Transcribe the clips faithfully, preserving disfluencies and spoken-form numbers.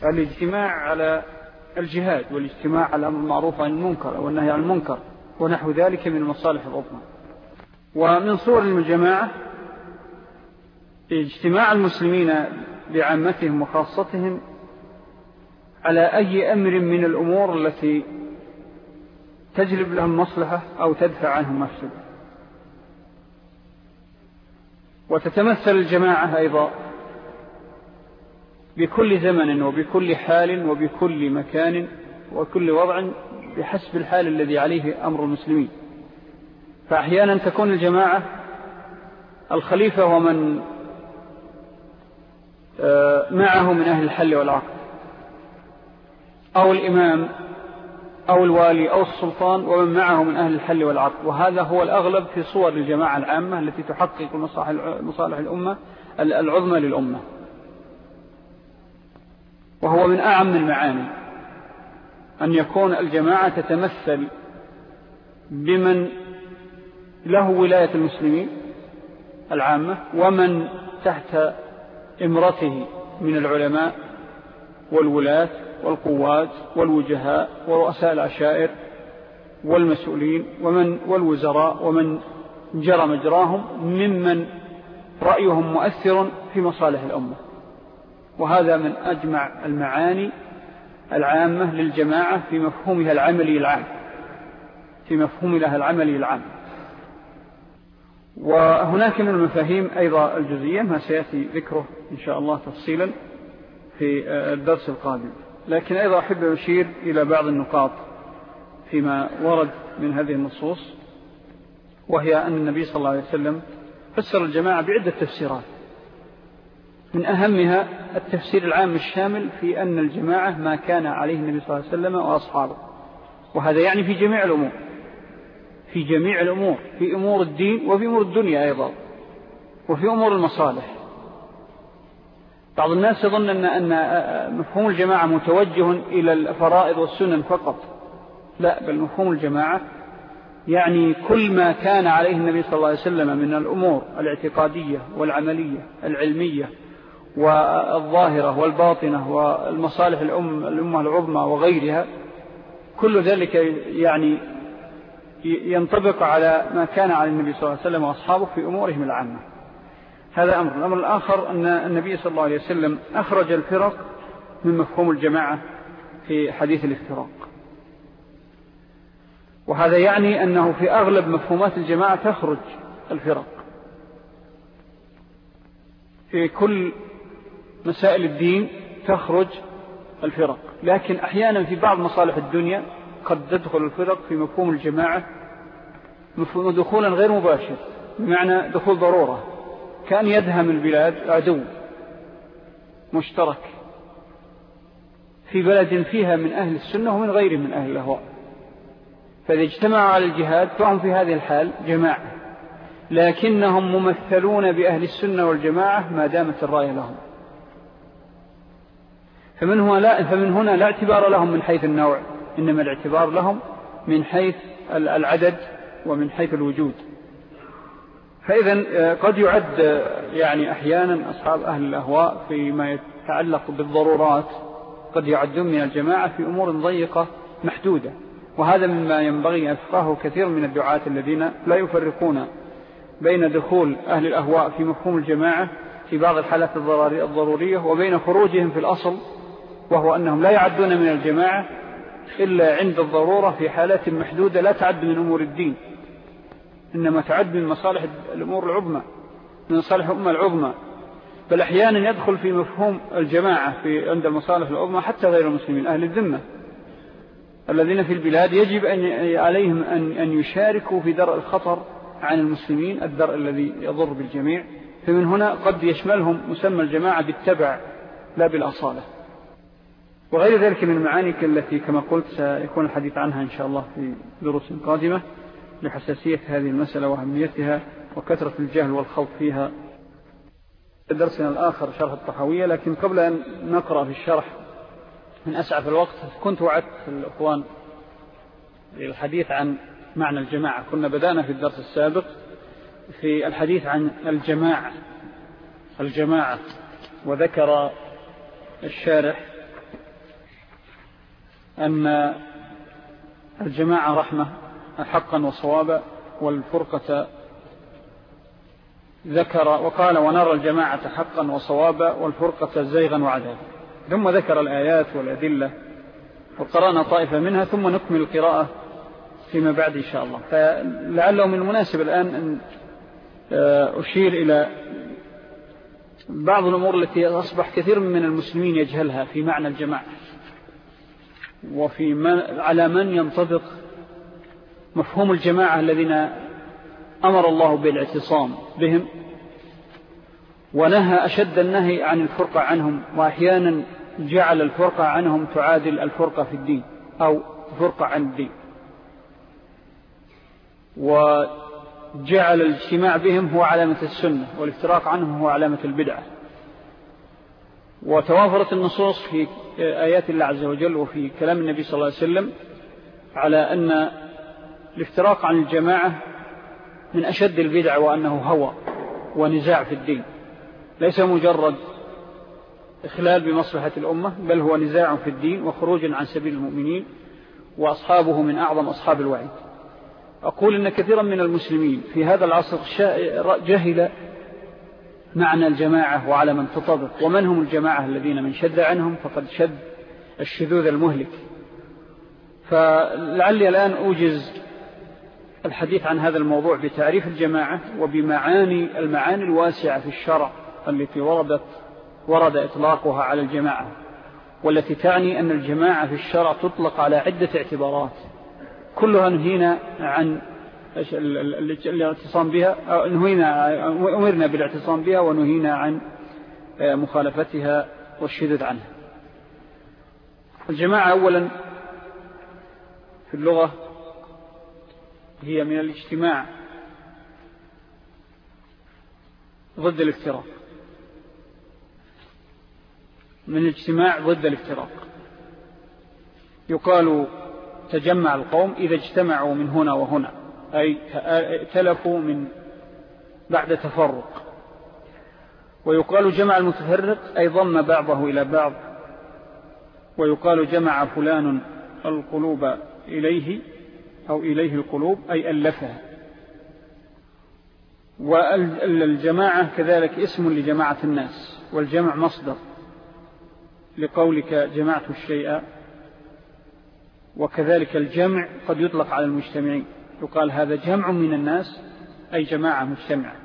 الاجتماع على الجهاد والاجتماع على الأمر المعروف عن المنكر والنهي عن المنكر ونحو ذلك من المصالح العظمى. ومن صور الجماعة اجتماع المسلمين بعامتهم وخاصتهم على أي أمر من الأمور التي تجلب لهم مصلحة أو تدفع عنهم مفسدة. وتتمثل الجماعة أيضا بكل زمن وبكل حال وبكل مكان وكل وضع بحسب الحال الذي عليه أمر المسلمين. فأحيانا تكون الجماعة الخليفة ومن معه من أهل الحل والعقد، أو الإمام أو الوالي أو السلطان ومن معه من أهل الحل والعقد. وهذا هو الأغلب في صور الجماعة العامة التي تحقق مصالح الأمة العظمى للأمة. وهو من أعم المعاني أن يكون الجماعة تتمثل بمن له ولاية المسلمين العامة ومن تحت إمرته من العلماء والولاة والقوات والوجهاء ورؤساء العشائر والمسؤولين ومن والوزراء ومن جرى مجراهم ممن رأيهم مؤثر في مصالح الأمة. وهذا من أجمع المعاني العامة للجماعة في مفهومها العملي العام في مفهوم لها العملي العام. وهناك من المفاهيم أيضا الجزئية ما سيأتي ذكره إن شاء الله تفصيلا في الدرس القادم. لكن أيضا أحب أشير إلى بعض النقاط فيما ورد من هذه النصوص، وهي أن النبي صلى الله عليه وسلم فسر الجماعة بعدة تفسيرات، من أهمها التفسير العام الشامل في أن الجماعة ما كان عليه النبي صلى الله عليه وسلم وأصحابه. وهذا يعني في جميع الأمور في جميع الأمور في أمور الدين وفي أمور الدنيا أيضا وفي أمور المصالح. بعض الناس يظن أن, أن مفهوم الجماعة متوجه إلى الفرائض والسنن فقط، لا، بل مفهوم الجماعة يعني كل ما كان عليه النبي صلى الله عليه وسلم من الأمور الاعتقادية والعملية العلمية والظاهرة والباطنة والمصالح الأم الأمة العظمى وغيرها، كل ذلك يعني ينطبق على ما كان على النبي صلى الله عليه وسلم وأصحابه في أمورهم العامة. هذا أمر. الأمر الآخر أن النبي صلى الله عليه وسلم أخرج الفرق من مفهوم الجماعة في حديث الافتراق، وهذا يعني أنه في أغلب مفهومات الجماعة تخرج الفرق في كل مسائل الدين، تخرج الفرق. لكن أحيانا في بعض مصالح الدنيا قد تدخل الفرق في مفهوم الجماعة مفهوم دخولا غير مباشر، بمعنى دخول ضرورة، كان يدهم البلاد عدو مشترك في بلد فيها من أهل السنة ومن غيره من أهل الأهواء، فإذا اجتمعوا على الجهاد فهم في هذه الحال جماعة، لكنهم ممثلون بأهل السنة والجماعة ما دامت الراية لهم. فمن هنا لا, فمن هنا لا اعتبار لهم من حيث النوع، إنما الاعتبار لهم من حيث العدد ومن حيث الوجود. فإذا قد يعد يعني أحيانا أصحاب أهل الأهواء فيما يتعلق بالضرورات قد يعدون من الجماعة في أمور ضيقة محدودة، وهذا مما ينبغي أن يفقهه كثير من الدعاة الذين لا يفرقون بين دخول أهل الأهواء في مفهوم الجماعة في بعض الحالات الضرورية وبين خروجهم في الأصل، وهو أنهم لا يعدون من الجماعة إلا عند الضرورة في حالات محدودة لا تعد من أمور الدين، إنما تعد من مصالح الأمور العظمى، من مصالح الأمة العظمى. بل أحيانا يدخل في مفهوم الجماعة في عند المصالح العظمى حتى غير المسلمين، أهل الذمة الذين في البلاد يجب أن عليهم أن يشاركوا في درء الخطر عن المسلمين، الدرء الذي يضر بالجميع. فمن هنا قد يشملهم مسمى الجماعة بالتبع لا بالأصالة. وغير ذلك من المعاني التي كما قلت سيكون الحديث عنها إن شاء الله في دروس قادمة لحساسية هذه المسألة وأهميتها وكثرة الجهل والخوض فيها. درسنا الآخر شرح الطحاوية، لكن قبل أن نقرأ في الشرح من أسعف الوقت كنت وعدت الأخوان للحديث عن معنى الجماعة. كنا بدأنا في الدرس السابق في الحديث عن الجماعة الجماعة وذكر الشارح أن الجماعة رحمة حقا وصوابا، والفرقة ذكر وقال ونرى الجماعة حقا وصوابا والفرقة زيغا وعذابا، ثم ذكر الآيات والأدلة وقرأنا طائفة منها ثم نكمل القراءة فيما بعد إن شاء الله. فلعله من المناسب الآن أن أشير إلى بعض الأمور التي أصبح كثير من المسلمين يجهلها في معنى الجماعة، وفي من على من ينطبق مفهوم الجماعة الذين أمر الله بالاعتصام بهم ونهى أشد النهي عن الفرقة عنهم، وأحيانا جعل الفرقة عنهم تعادل الفرقة في الدين أو فرقة عن الدين، وجعل الاجتماع بهم هو علامة السنة والافتراق عنهم هو علامة البدعة. وتوافرت النصوص في آيات الله عز وجل وفي كلام النبي صلى الله عليه وسلم على أن الافتراق عن الجماعة من أشد البدع، وأنه هوى ونزاع في الدين، ليس مجرد إخلال بمصلحة الأمة، بل هو نزاع في الدين وخروج عن سبيل المؤمنين، وأصحابه من أعظم أصحاب الوعيد. أقول إن كثيرا من المسلمين في هذا العصر جهل معنى الجماعة وعلى من تطبق، ومن هم الجماعة الذين من شد عنهم فقد شد الشذوذ المهلك. فلعلي الآن أوجز الحديث عن هذا الموضوع بتعريف الجماعة وبمعاني المعاني الواسعة في الشرع التي وردت ورد إطلاقها على الجماعة، والتي تعني أن الجماعة في الشرع تطلق على عدة اعتبارات كلها نهينا عن الاعتصام بها، نهينا أمرنا بالاعتصام بها ونهينا عن مخالفتها والشذوذ عنها. الجماعة أولا في اللغة هي من الاجتماع ضد الافتراق، من الاجتماع ضد الافتراق. يقال تجمع القوم إذا اجتمعوا من هنا وهنا، أي ائتلفوا من بعد تفرق. ويقال جمع المتفرق أي ضم بعضه إلى بعض. ويقال جمع فلان القلوب إليه أو إليه القلوب أي ألفها. والجماعة كذلك اسم لجماعة الناس، والجمع مصدر لقولك جمعت الشيء. وكذلك الجمع قد يطلق على المجتمعين، يقال هذا جمع من الناس أي جماعة مجتمعة.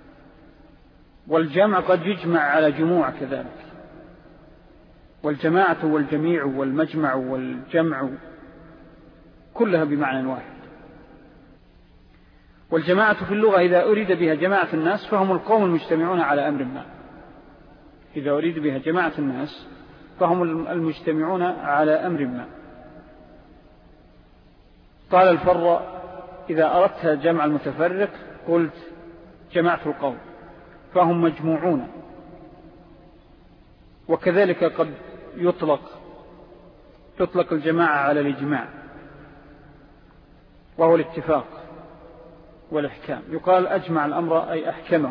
والجمع قد يجمع على جموع كذلك، والجماعة والجميع والمجمع والجمع كلها بمعنى واحد. والجماعة في اللغة إذا أريد بها جماعة الناس فهم القوم المجتمعون على أمر ما. إذا أريد بها جماعة الناس فهم المجتمعون على أمر ما. قال الفر إذا أردت جمع المتفرق قلت جمعت القوم، فهم مجموعون. وكذلك قد يطلق تطلق الجماعة على الإجماع وهو الاتفاق والإحكام، يقال أجمع الأمر أي أحكمه.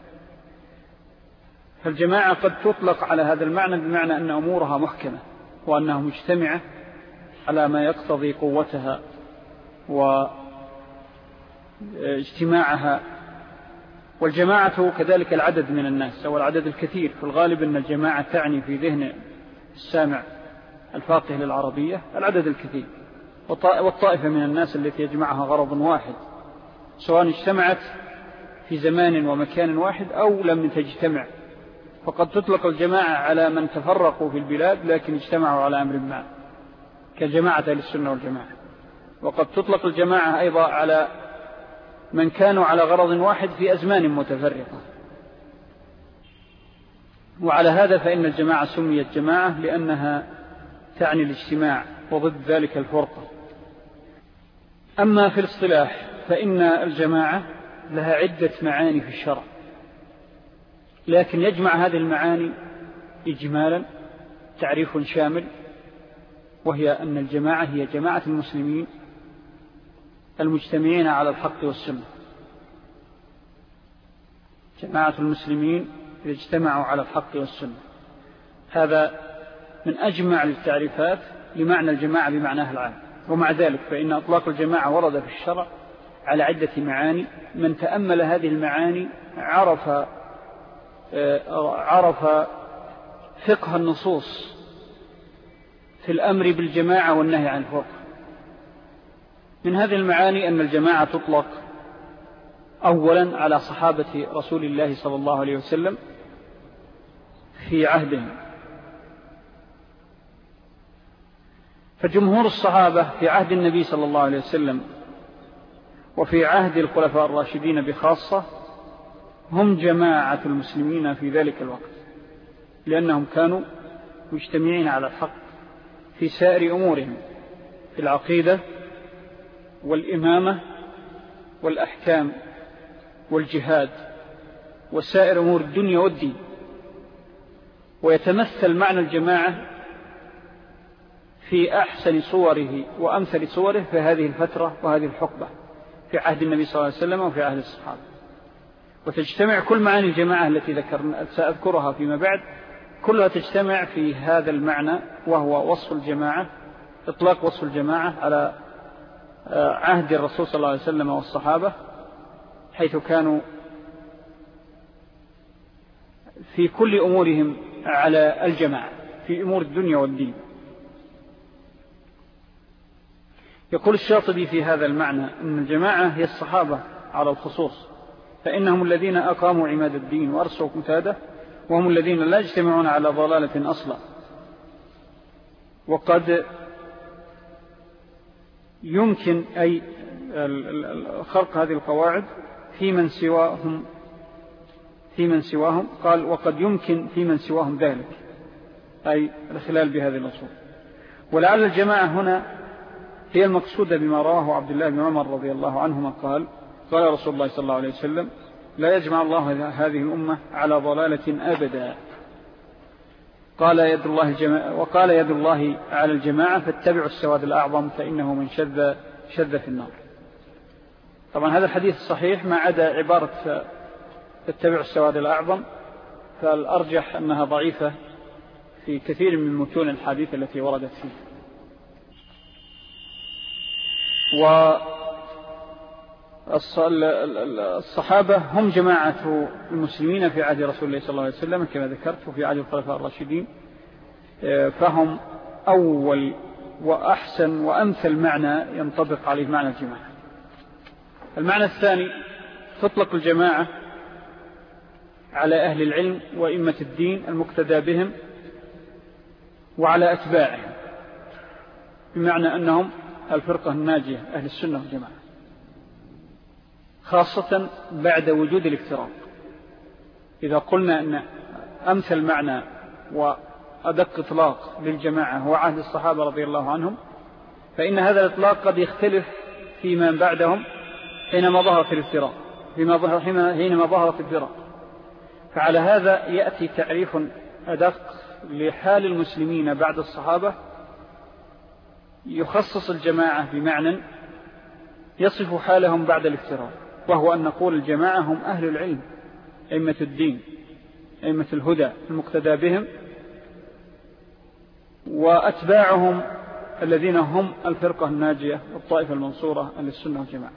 فالجماعة قد تطلق على هذا المعنى بمعنى أن أمورها محكمة وأنها مجتمعة على ما يقتضي قوتها واجتماعها. والجماعة كذلك العدد من الناس أو العدد الكثير. في الغالب أن الجماعة تعني في ذهن السامع الفاقه للعربية العدد الكثير، والطائفة من الناس التي يجمعها غرض واحد، سواء اجتمعت في زمان ومكان واحد أو لم تجتمع. فقد تطلق الجماعة على من تفرقوا في البلاد لكن اجتمعوا على أمر ما كجماعة السنة والجماعة. وقد تطلق الجماعة أيضا على من كانوا على غرض واحد في أزمان متفرقة. وعلى هذا فإن الجماعة سميت جماعة لأنها تعني الاجتماع وضد ذلك الفرقة. أما في الاصطلاح فإن الجماعة لها عدة معاني في الشرع، لكن يجمع هذه المعاني إجمالا تعريف شامل، وهي أن الجماعة هي جماعة المسلمين المجتمعين على الحق والسنة. جماعة المسلمين اجتمعوا على الحق والسنة، هذا من أجمع التعريفات لمعنى الجماعة بمعناها العام. ومع ذلك فإن أطلاق الجماعة ورد في الشرع على عدة معاني، من تأمل هذه المعاني عرف عرف فقه النصوص في الأمر بالجماعة والنهي عن الفرقة. من هذه المعاني أن الجماعة تطلق أولا على صحابة رسول الله صلى الله عليه وسلم في عهدهم، فجمهور الصحابة في عهد النبي صلى الله عليه وسلم وفي عهد الخلفاء الراشدين بخاصة هم جماعة المسلمين في ذلك الوقت، لأنهم كانوا مجتمعين على الحق في سائر أمورهم، في العقيدة والإمامة والأحكام والجهاد وسائر أمور الدنيا والدين. ويتمثل معنى الجماعة في أحسن صوره وأمثل صوره في هذه الفترة وهذه الحقبة في عهد النبي صلى الله عليه وسلم وفي عهد الصحابة. وتجتمع كل معاني الجماعة التي ذكرنا سأذكرها فيما بعد، كلها تجتمع في هذا المعنى، وهو وصف الجماعة، إطلاق وصف الجماعة على عهد الرسول صلى الله عليه وسلم والصحابة، حيث كانوا في كل أمورهم على الجماعة في أمور الدنيا والدين. يقول الشاطبي في هذا المعنى أن الجماعة هي الصحابة على الخصوص، فإنهم الذين أقاموا عماد الدين وأرسوا قتاده، وهم الذين لا يجتمعون على ضلالة أصلا. وقد يمكن أي خلق هذه القواعد في من سواهم في من سواهم قال وقد يمكن في من سواهم ذلك، أي الخلال بهذه الأصول. ولعل الجماعة هنا هي المقصودة بما رواه عبد الله بن عمر رضي الله عنهما قال قال رسول الله صلى الله عليه وسلم: لا يجمع الله هذه الأمة على ضلالة أبدا. قال يد الله الجماعة وقال يد الله على الجماعة فاتبعوا السواد الأعظم فإنه من شذ شذ في النار. طبعا هذا الحديث صحيح ما عدا عبارة اتبعوا السواد الأعظم، فالأرجح أنها ضعيفة في كثير من متون الحديث التي وردت فيه. والصحابة هم جماعة المسلمين في عهد رسول الله صلى الله عليه وسلم كما ذكرت، وفي عهد الخلفاء الراشدين، فهم أول وأحسن وأمثل معنى ينطبق عليه معنى الجماعة. المعنى الثاني: تطلق الجماعة على أهل العلم وإمة الدين المقتدى بهم وعلى أتباعهم، بمعنى أنهم الفرقة الناجية أهل السنة والجماعة، خاصة بعد وجود الافتراق. إذا قلنا أن أمثل معنى وأدق إطلاق للجماعة هو عهد الصحابة رضي الله عنهم، فإن هذا الإطلاق قد يختلف فيما بعدهم حينما ظهرت الافتراق حينما ظهرت الفرق. فعلى هذا يأتي تعريف أدق لحال المسلمين بعد الصحابة يخصص الجماعة بمعنى يصف حالهم بعد الافتراق، وهو أن نقول الجماعة هم أهل العلم أئمة الدين أئمة الهدى المقتدى بهم، وأتباعهم الذين هم الفرقة الناجية والطائفة المنصورة أهل السنة والجماعة.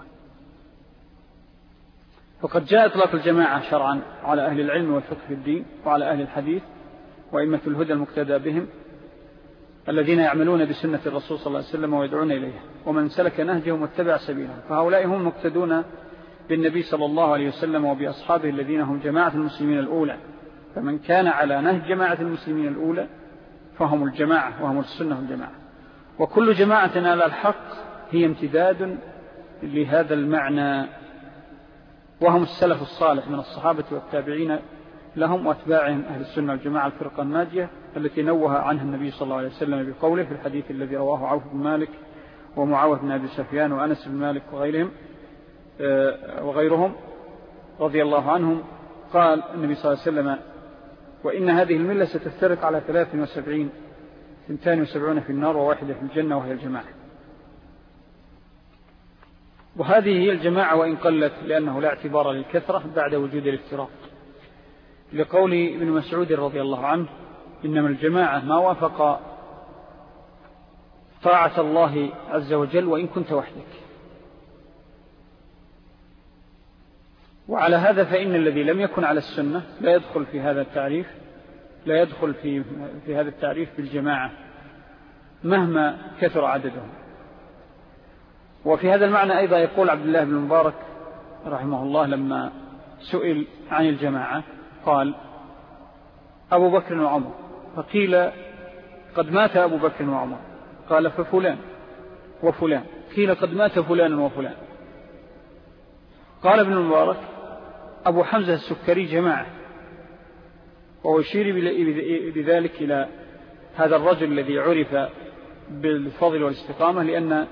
فقد جاء إطلاق الجماعة شرعا على أهل العلم والفقه في الدين وعلى أهل الحديث وأئمة الهدى المقتدى بهم الذين يعملون بسنة الرسول صلى الله عليه وسلم ويدعون إليها، ومن سلك نهجهم واتبع سبيلهم، فهؤلاء هم مقتدون بالنبي صلى الله عليه وسلم وبأصحابه الذين هم جماعة المسلمين الأولى. فمن كان على نهج جماعة المسلمين الأولى فهم الجماعة وهم السنة والجماعة. وكل جماعة على الحق هي امتداد لهذا المعنى، وهم السلف الصالح من الصحابة والتابعين لهم وأتباعهم أهل السنة والجماعة الفرقة الناجية التي نوه عنها النبي صلى الله عليه وسلم بقوله في الحديث الذي رواه عوف بن مالك ومعاوية بن أبي سفيان وأنس بن مالك وغيرهم وغيرهم رضي الله عنهم. قال النبي صلى الله عليه وسلم: وإن هذه الملة ستفترق على ثلاث وسبعين ثنتان وسبعون في النار وواحدة في الجنة وهي الجماعة. وهذه هي الجماعة وإن قلت، لأنه لا اعتبار للكثرة بعد وجود الافتراق، لقول ابن مسعود رضي الله عنه: إنما الجماعة ما وافق طاعة الله عز وجل وإن كنت وحدك. وعلى هذا فإن الذي لم يكن على السنة لا يدخل في هذا التعريف لا يدخل في, في هذا التعريف بالجماعة مهما كثر عددهم. وفي هذا المعنى أيضا يقول عبد الله بن المبارك رحمه الله لما سئل عن الجماعة قال أبو بكر وعمر، فقيل قد مات أبو بكر وعمر، قال ففلان وفلان، قيل قد مات فلان وفلان. قال ابن المبارك أبو حمزة السكري جماعة، وهو يشير بذلك إلى هذا الرجل الذي عرف بالفضل والاستقامة، لأن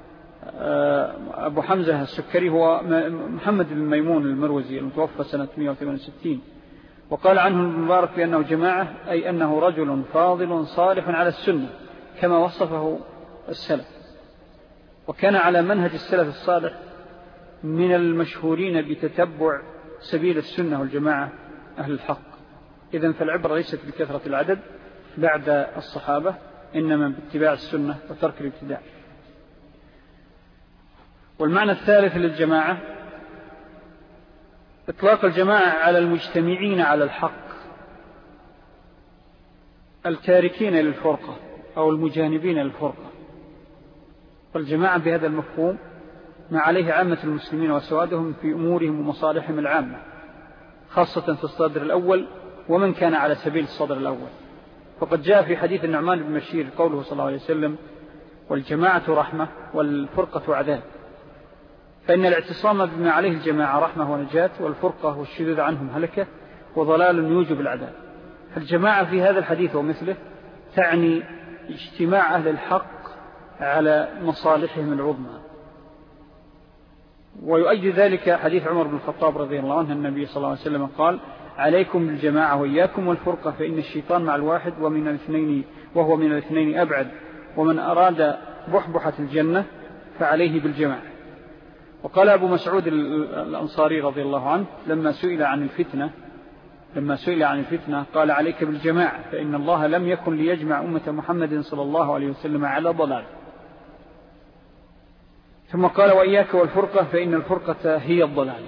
أبو حمزة السكري هو محمد بن ميمون المروزي المتوفى سنة مئة وثمانية وستين. وقال عنه ابن المبارك بأنه جماعة أي أنه رجل فاضل صالح على السنة كما وصفه السلف، وكان على منهج السلف الصالح من المشهورين بتتبع سبيل السنة والجماعة أهل الحق. إذن فالعبرة ليست بكثرة العدد بعد الصحابة، إنما باتباع السنة وترك الابتداع. والمعنى الثالث للجماعة إطلاق الجماعة على المجتمعين على الحق التاركين للفرقة أو المجانبين للفرقة. والجماعة بهذا المفهوم ما عليه عامة المسلمين وسوادهم في أمورهم ومصالحهم العامة، خاصة في الصدر الأول ومن كان على سبيل الصدر الأول. فقد جاء في حديث النعمان بن بشير قوله صلى الله عليه وسلم والجماعة رحمة والفرقة عذاب، فإن الاعتصام بما عليه الجماعة رحمة ونجاة، والفرقة والشذوذ عنهم هلكة وضلال يوجب العذاب. فالجماعة في هذا الحديث ومثله تعني اجتماع أهل الحق على مصالحهم العظمى. ويؤيد ذلك حديث عمر بن الخطاب رضي الله عنه النبي صلى الله عليه وسلم قال عليكم بالجماعة وإياكم والفرقة فإن الشيطان مع الواحد ومن الاثنين وهو من الاثنين أبعد، ومن أراد بحبحة الجنة فعليه بالجماعة. وقال أبو مسعود الأنصاري رضي الله عنه لما سئل عن الفتنة لما سئل عن الفتنة قال عليك بالجماعة فإن الله لم يكن ليجمع أمة محمد صلى الله عليه وسلم على ضلال. ثم قال وإياك والفرقة فإن الفرقة هي الضلال.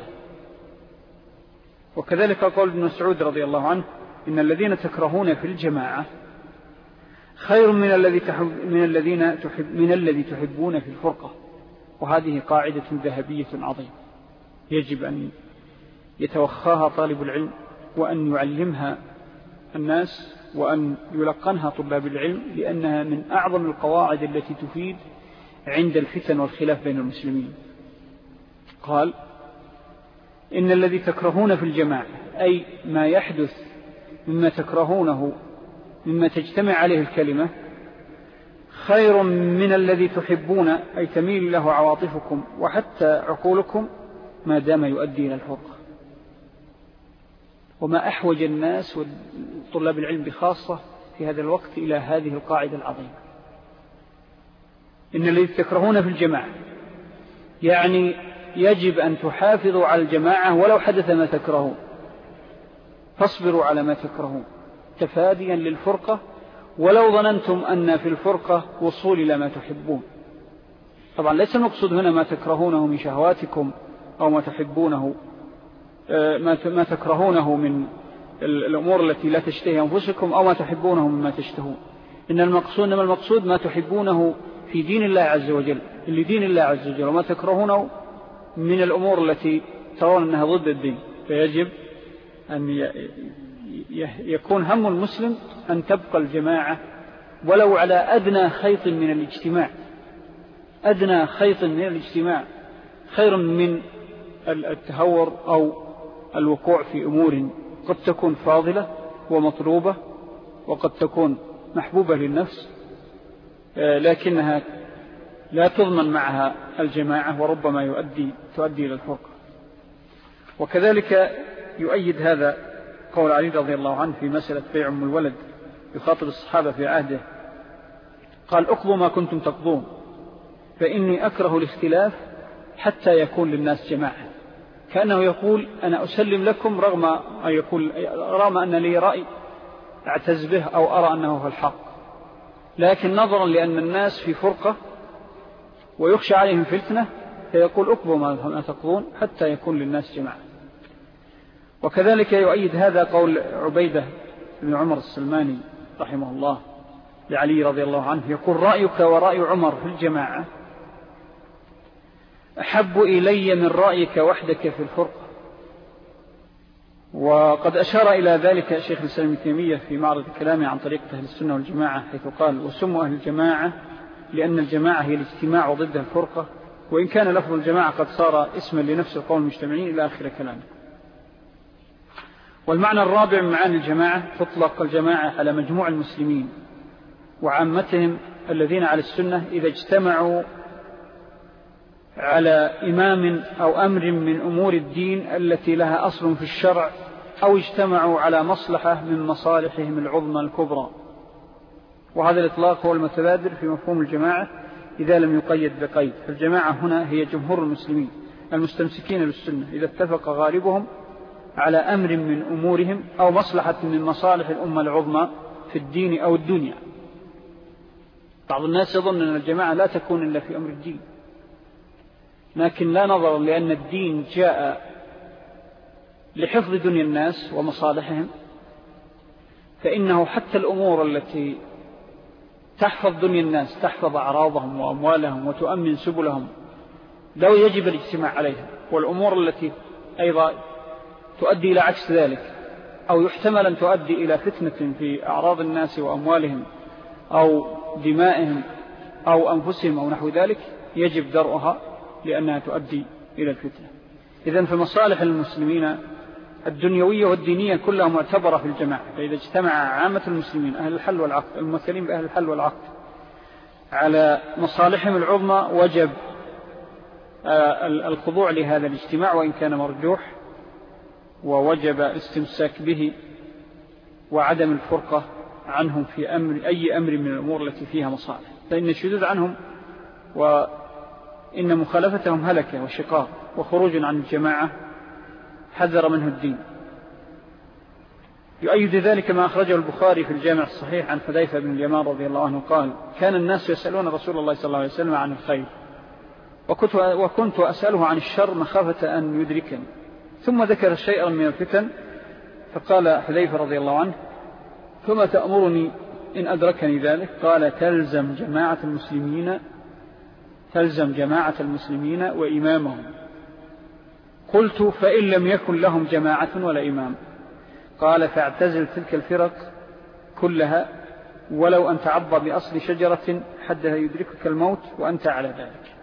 وكذلك قول ابن مسعود رضي الله عنه إن الذين تكرهون في الجماعة خير من الذي تحب من الذين تحب من الذي تحبون في الفرقة. وهذه قاعدة ذهبية عظيمة يجب أن يتوخاها طالب العلم وأن يعلمها الناس وأن يلقنها طلاب العلم، لأنها من أعظم القواعد التي تفيد عند الفتن والخلاف بين المسلمين. قال إن الذي تكرهون في الجماعة أي ما يحدث مما تكرهونه مما تجتمع عليه الكلمة خير من الذي تحبون أي تميل له عواطفكم وحتى عقولكم ما دام يؤدي إلى الفرقة. وما أحوج الناس وطلاب العلم بخاصة في هذا الوقت إلى هذه القاعدة العظيمة. إن الذي تكرهون في الجماعة يعني يجب أن تحافظوا على الجماعة ولو حدث ما تكرهون، فاصبروا على ما تكرهون تفاديا للفرقة ولو ظننتم أن في الفرقة وصول إلى ما تحبون. طبعا ليس المقصود هنا ما تكرهونه من شهواتكم أو ما تحبونه ما تكرهونه من الأمور التي لا تشتهي أنفسكم أو ما تحبونه مما تشتهون. إن المقصود إنما المقصود ما تحبونه في دين الله عز وجل لدين الله عز وجل، وما تكرهونه من الأمور التي ترون أنها ضد الدين. فيجب أن يكون هم المسلم أن تبقى الجماعة ولو على أدنى خيط من الاجتماع. أدنى خيط من الاجتماع خير من التهور أو الوقوع في أمور قد تكون فاضلة ومطلوبة وقد تكون محبوبة للنفس لكنها لا تضمن معها الجماعة وربما يؤدي تؤدي إلى الفرقة. وكذلك يؤيد هذا قول علي رضي الله عنه في مسألة بيع أم الولد يخاطب الصحابة في عهده قال اقضوا ما كنتم تقضون فإني أكره الاختلاف حتى يكون للناس جماعة. كأنه يقول أنا أسلم لكم رغم أن يقول رغم أن لي رأي أعتز به أو أرى أنه هو الحق، لكن نظرا لأن الناس في فرقة ويخشى عليهم فتنة فيقول اقضوا ما تقضون حتى يكون للناس جماعة. وكذلك يؤيد هذا قول عبيدة بن عمر السلماني رحمه الله لعلي رضي الله عنه، يقول رأيك ورأي عمر في الجماعة أحب إلي من رأيك وحدك في الفرقة. وقد أشار إلى ذلك شيخ الإسلام ابن تيمية في معرض كلامه عن طريقة أهل السنة والجماعة، حيث قال وسموا أهل الجماعة لأن الجماعة هي الاجتماع وضدها الفرقة، وإن كان لفظ الجماعة قد صار اسما لنفس القوم المجتمعين إلى آخر كلامه. والمعنى الرابع من معاني الجماعة تطلق الجماعة على مجموع المسلمين وعامتهم الذين على السنة إذا اجتمعوا على إمام أو أمر من أمور الدين التي لها أصل في الشرع، أو اجتمعوا على مصلحة من مصالحهم العظمى الكبرى. وهذا الإطلاق هو المتبادر في مفهوم الجماعة إذا لم يقيد بقيد. فالجماعة هنا هي جمهور المسلمين المستمسكين بالسنة إذا اتفق غالبهم على أمر من أمورهم أو مصلحة من مصالح الأمة العظمى في الدين أو الدنيا. بعض الناس يظن أن الجماعة لا تكون إلا في أمر الدين، لكن لا نظر، لأن الدين جاء لحفظ دنيا الناس ومصالحهم، فإنه حتى الأمور التي تحفظ دنيا الناس، تحفظ أعراضهم وأموالهم وتؤمن سبلهم، لو يجب الاجتماع عليها. والأمور التي أيضا تؤدي إلى عكس ذلك أو يحتمل أن تؤدي إلى فتنة في أعراض الناس وأموالهم أو دمائهم أو أنفسهم أو نحو ذلك، يجب درءها لأنها تؤدي إلى الفتنة. إذن فمصالح المسلمين الدنيوية والدينية كلها معتبرة في الجماعة. فإذا اجتمع عامة المسلمين أهل الحل والعقد الممثلين بأهل الحل والعقد على مصالحهم العظمى، وجب الخضوع لهذا الاجتماع وإن كان مرجوح، ووجب الاستمساك به وعدم الفرقة عنهم في أمر أي أمر من الأمور التي فيها مصالح، فإن الشذوذ عنهم وإن مخالفتهم هلكة وشقاق وخروج عن الجماعة حذر منه الدين. يؤيد ذلك ما أخرجه البخاري في الجامع الصحيح عن حذيفة بن اليمان رضي الله عنه قال كان الناس يسألون رسول الله صلى الله عليه وسلم عن الخير، وكنت, وكنت أسأله عن الشر مخافة أن يدركني، ثم ذكر شيئا من الفتن فقال حذيفة رضي الله عنه ثم تأمرني إن أدركني ذلك؟ قال تلزم جماعة المسلمين تلزم جماعة المسلمين وإمامهم. قلت فإن لم يكن لهم جماعة ولا إمام؟ قال فاعتزل تلك الفرق كلها ولو أن تعض بأصل شجرة حدها يدركك الموت وأنت على ذلك.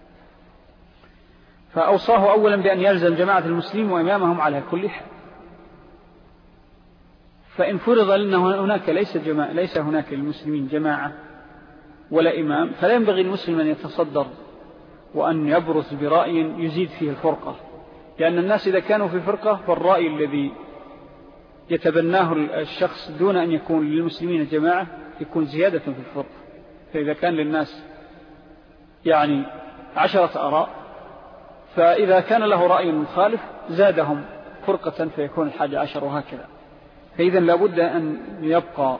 فأوصاه أولا بأن يلزم جماعة المسلمين وإمامهم على كل حال. فإن فرض لأنه هناك ليس, جماعة ليس هناك للمسلمين جماعة ولا إمام، فلا ينبغي المسلم أن يتصدر وأن يبرز برأي يزيد فيه الفرقة، لأن الناس إذا كانوا في فرقة فالرأي الذي يتبناه الشخص دون أن يكون للمسلمين جماعة يكون زيادة في الفرقة. فإذا كان للناس يعني عشرة آراء، فإذا كان له رأي مخالف زادهم فرقة فيكون الحاجة عشر وهكذا. فإذا لابد أن يبقى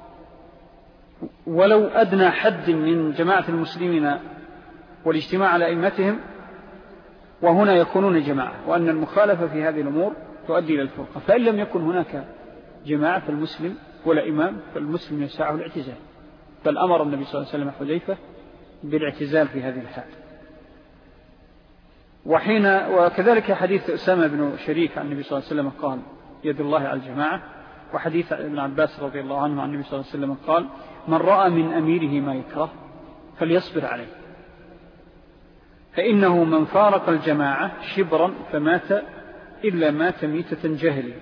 ولو أدنى حد من جماعة المسلمين والاجتماع على أئمتهم، وهنا يكونون جماعة، وأن المخالفة في هذه الأمور تؤدي إلى الفرقة. فإن لم يكن هناك جماعة فالمسلم ولا إمام فالمسلم يسعه الاعتزال، فالأمر النبي صلى الله عليه وسلم حذيفة بالاعتزال في هذه الحال. وحين وكذلك حديث أسامة بن شريك عن النبي صلى الله عليه وسلم قال يد الله على الجماعة، وحديث ابن عباس رضي الله عنه عن النبي صلى الله عليه وسلم قال من رأى من أميره ما يكره فليصبر عليه، فإنه من فارق الجماعة شبرا فمات إلا مات ميتة جاهلية.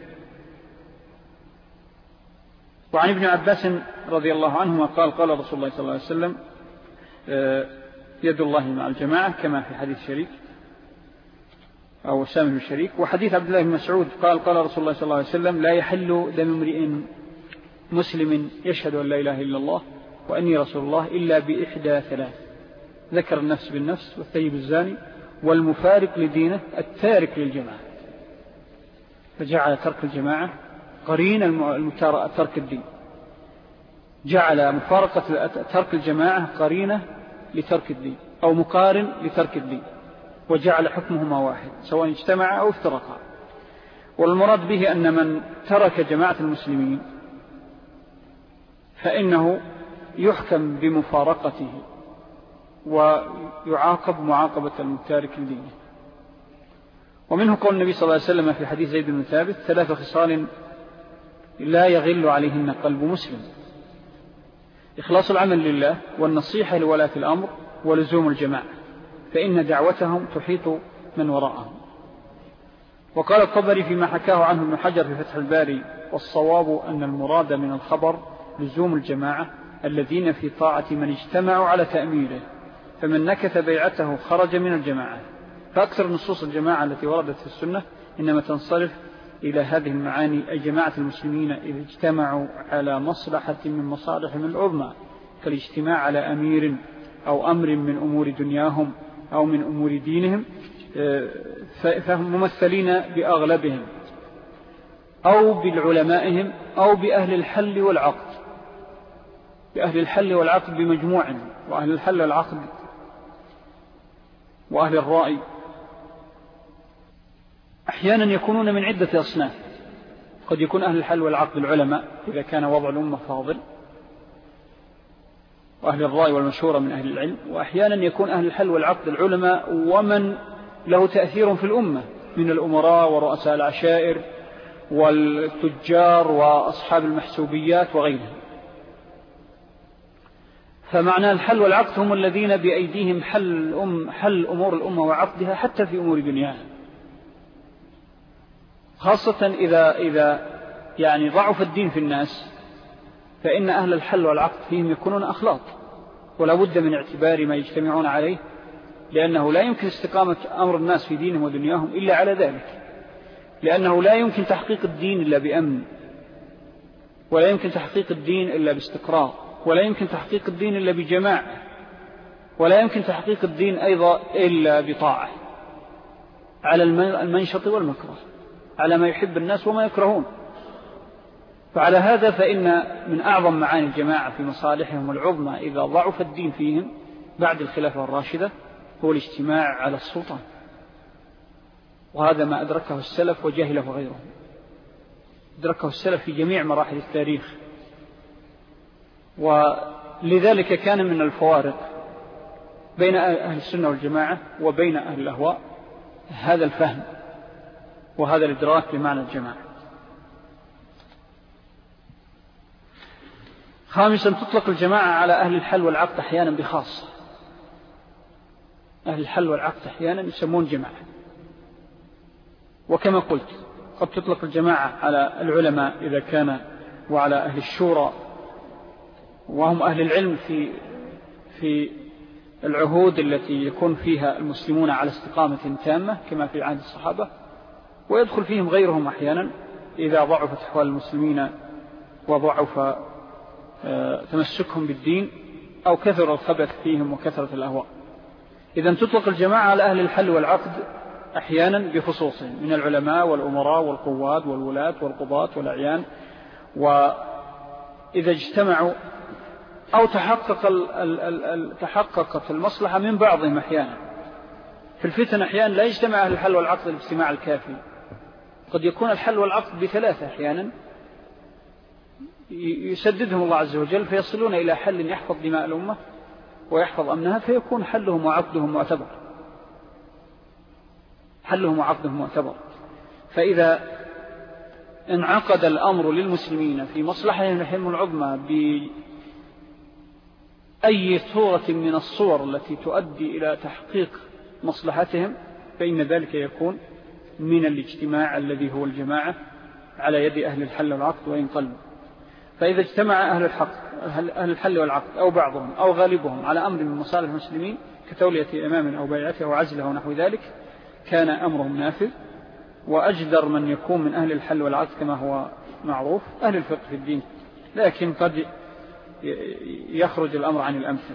وعن ابن عباس رضي الله عنهما قال قال رسول الله صلى الله عليه وسلم يد الله مع الجماعة كما في حديث شريك أو سامي بن شريك. وحديث عبد الله بن مسعود قال قال رسول الله صلى الله عليه وسلم لا يحل دم امرئ مسلم يشهد أن لا إله إلا الله وأني رسول الله إلا بإحدى ثلاث، ذكر النفس بالنفس والثيب الزاني والمفارق لدينه التارك للجماعة. فجعل ترك الجماعة قرين ترك الدين. جعل مفارقة ترك الجماعة قرينة لترك الدين أو مقارن لترك الدين، وجعل حكمهما واحد سواء اجتمع أو افترقا. والمراد به أن من ترك جماعة المسلمين فإنه يحكم بمفارقته ويعاقب معاقبة المتارك لدينه. ومنه قول النبي صلى الله عليه وسلم في حديث زيد بن ثابت: ثلاث خصال لا يغل عليهن قلب مسلم: إخلاص العمل لله، والنصيحة لولاة الأمر، ولزوم الجماعة، فإن دعوتهم تحيط من وراءهم. وقال الطبري فيما حكاه عنه ابن حجر في فتح الباري: والصواب أن المراد من الخبر لزوم الجماعة الذين في طاعة من اجتمعوا على تأميره، فمن نكث بيعته خرج من الجماعة. فأكثر نصوص الجماعة التي وردت في السنة إنما تنصرف إلى هذه المعاني: أي جماعة المسلمين إذا اجتمعوا على مصلحة من مصالحهم العظمى، كالاجتماع على أمير أو أمر من أمور دنياهم أو من أمور دينهم، فهم ممثلين بأغلبهم أو بالعلمائهم أو بأهل الحل والعقد، بأهل الحل والعقد بمجموعهم، وأهل الحل والعقد وأهل الرأي أحيانا يكونون من عدة أصناف. قد يكون أهل الحل والعقد العلماء إذا كان وضع الأمة فاضل، وأهل الرأي والمشورة من أهل العلم، وأحيانا يكون أهل الحل والعقد العلماء ومن له تأثير في الأمة من الأمراء ورؤساء العشائر والتجار وأصحاب المحسوبيات وغيرهم. فمعنى الحل والعقد هم الذين بأيديهم حل, الأم حل أمور الأمة وعقدها حتى في أمور دنياها، خاصة إذا, إذا يعني ضعف الدين في الناس، فإن أهل الحل والعقد فيهم يكونون أخلاط، ولا بد من اعتبار ما يجتمعون عليه، لأنه لا يمكن استقامة أمر الناس في دينهم ودنياهم إلا على ذلك، لأنه لا يمكن تحقيق الدين إلا بأمن، ولا يمكن تحقيق الدين إلا باستقرار، ولا يمكن تحقيق الدين إلا بجماعة، ولا يمكن تحقيق الدين أيضا إلا بطاعة على المنشط والمكره، على ما يحب الناس وما يكرهون. فعلى هذا فإن من أعظم معاني الجماعة في مصالحهم العظمى إذا ضعف الدين فيهم بعد الخلافة الراشدة هو الاجتماع على السلطان، وهذا ما أدركه السلف وجاهله غيرهم، أدركه السلف في جميع مراحل التاريخ. ولذلك كان من الفوارق بين أهل السنة والجماعة وبين أهل الأهواء هذا الفهم وهذا الإدراك لمعنى الجماعة. خامسا: تطلق الجماعة على أهل الحل والعقد أحيانا بخاصة. أهل الحل والعقد أحيانا يسمون جماعة، وكما قلت قد تطلق الجماعة على العلماء إذا كان، وعلى أهل الشورى وهم أهل العلم في في العهود التي يكون فيها المسلمون على استقامة تامة كما في عهد الصحابة، ويدخل فيهم غيرهم أحيانا إذا ضعفت أحوال المسلمين وضعف تمسكهم بالدين أو كثر الخبث فيهم وكثرة الأهواء. إذن تطلق الجماعة على أهل الحل والعقد أحيانا بخصوصهم من العلماء والأمراء والقواد والولاة والقضاة والأعيان، وإذا اجتمعوا أو تحقق ال ال ال تحققت المصلحة من بعضهم أحيانا. في الفتن أحيانا لا يجتمع أهل الحل والعقد الاجتماع الكافي، قد يكون الحل والعقد بثلاثة أحيانا يسددهم الله عز وجل فيصلون إلى حل يحفظ دماء الأمة ويحفظ أمنها، فيكون حلهم وعقدهم معتبر، حلهم وعقدهم معتبر. فإذا انعقد الأمر للمسلمين في مصلحتهم العظمى بأي صورة من الصور التي تؤدي إلى تحقيق مصلحتهم، فإن ذلك يكون من الاجتماع الذي هو الجماعة على يد أهل الحل والعقد وإن قلوا. فإذا اجتمع أهل الحق أهل الحل والعقد أو بعضهم أو غالبهم على أمر من مصالح المسلمين كتولية إمام أو بيعته أو عزله ونحو ذلك، كان أمرهم نافذ. وأجدر من يكون من أهل الحل والعقد كما هو معروف أهل الفقه في الدين، لكن قد يخرج الأمر عن الأمثل.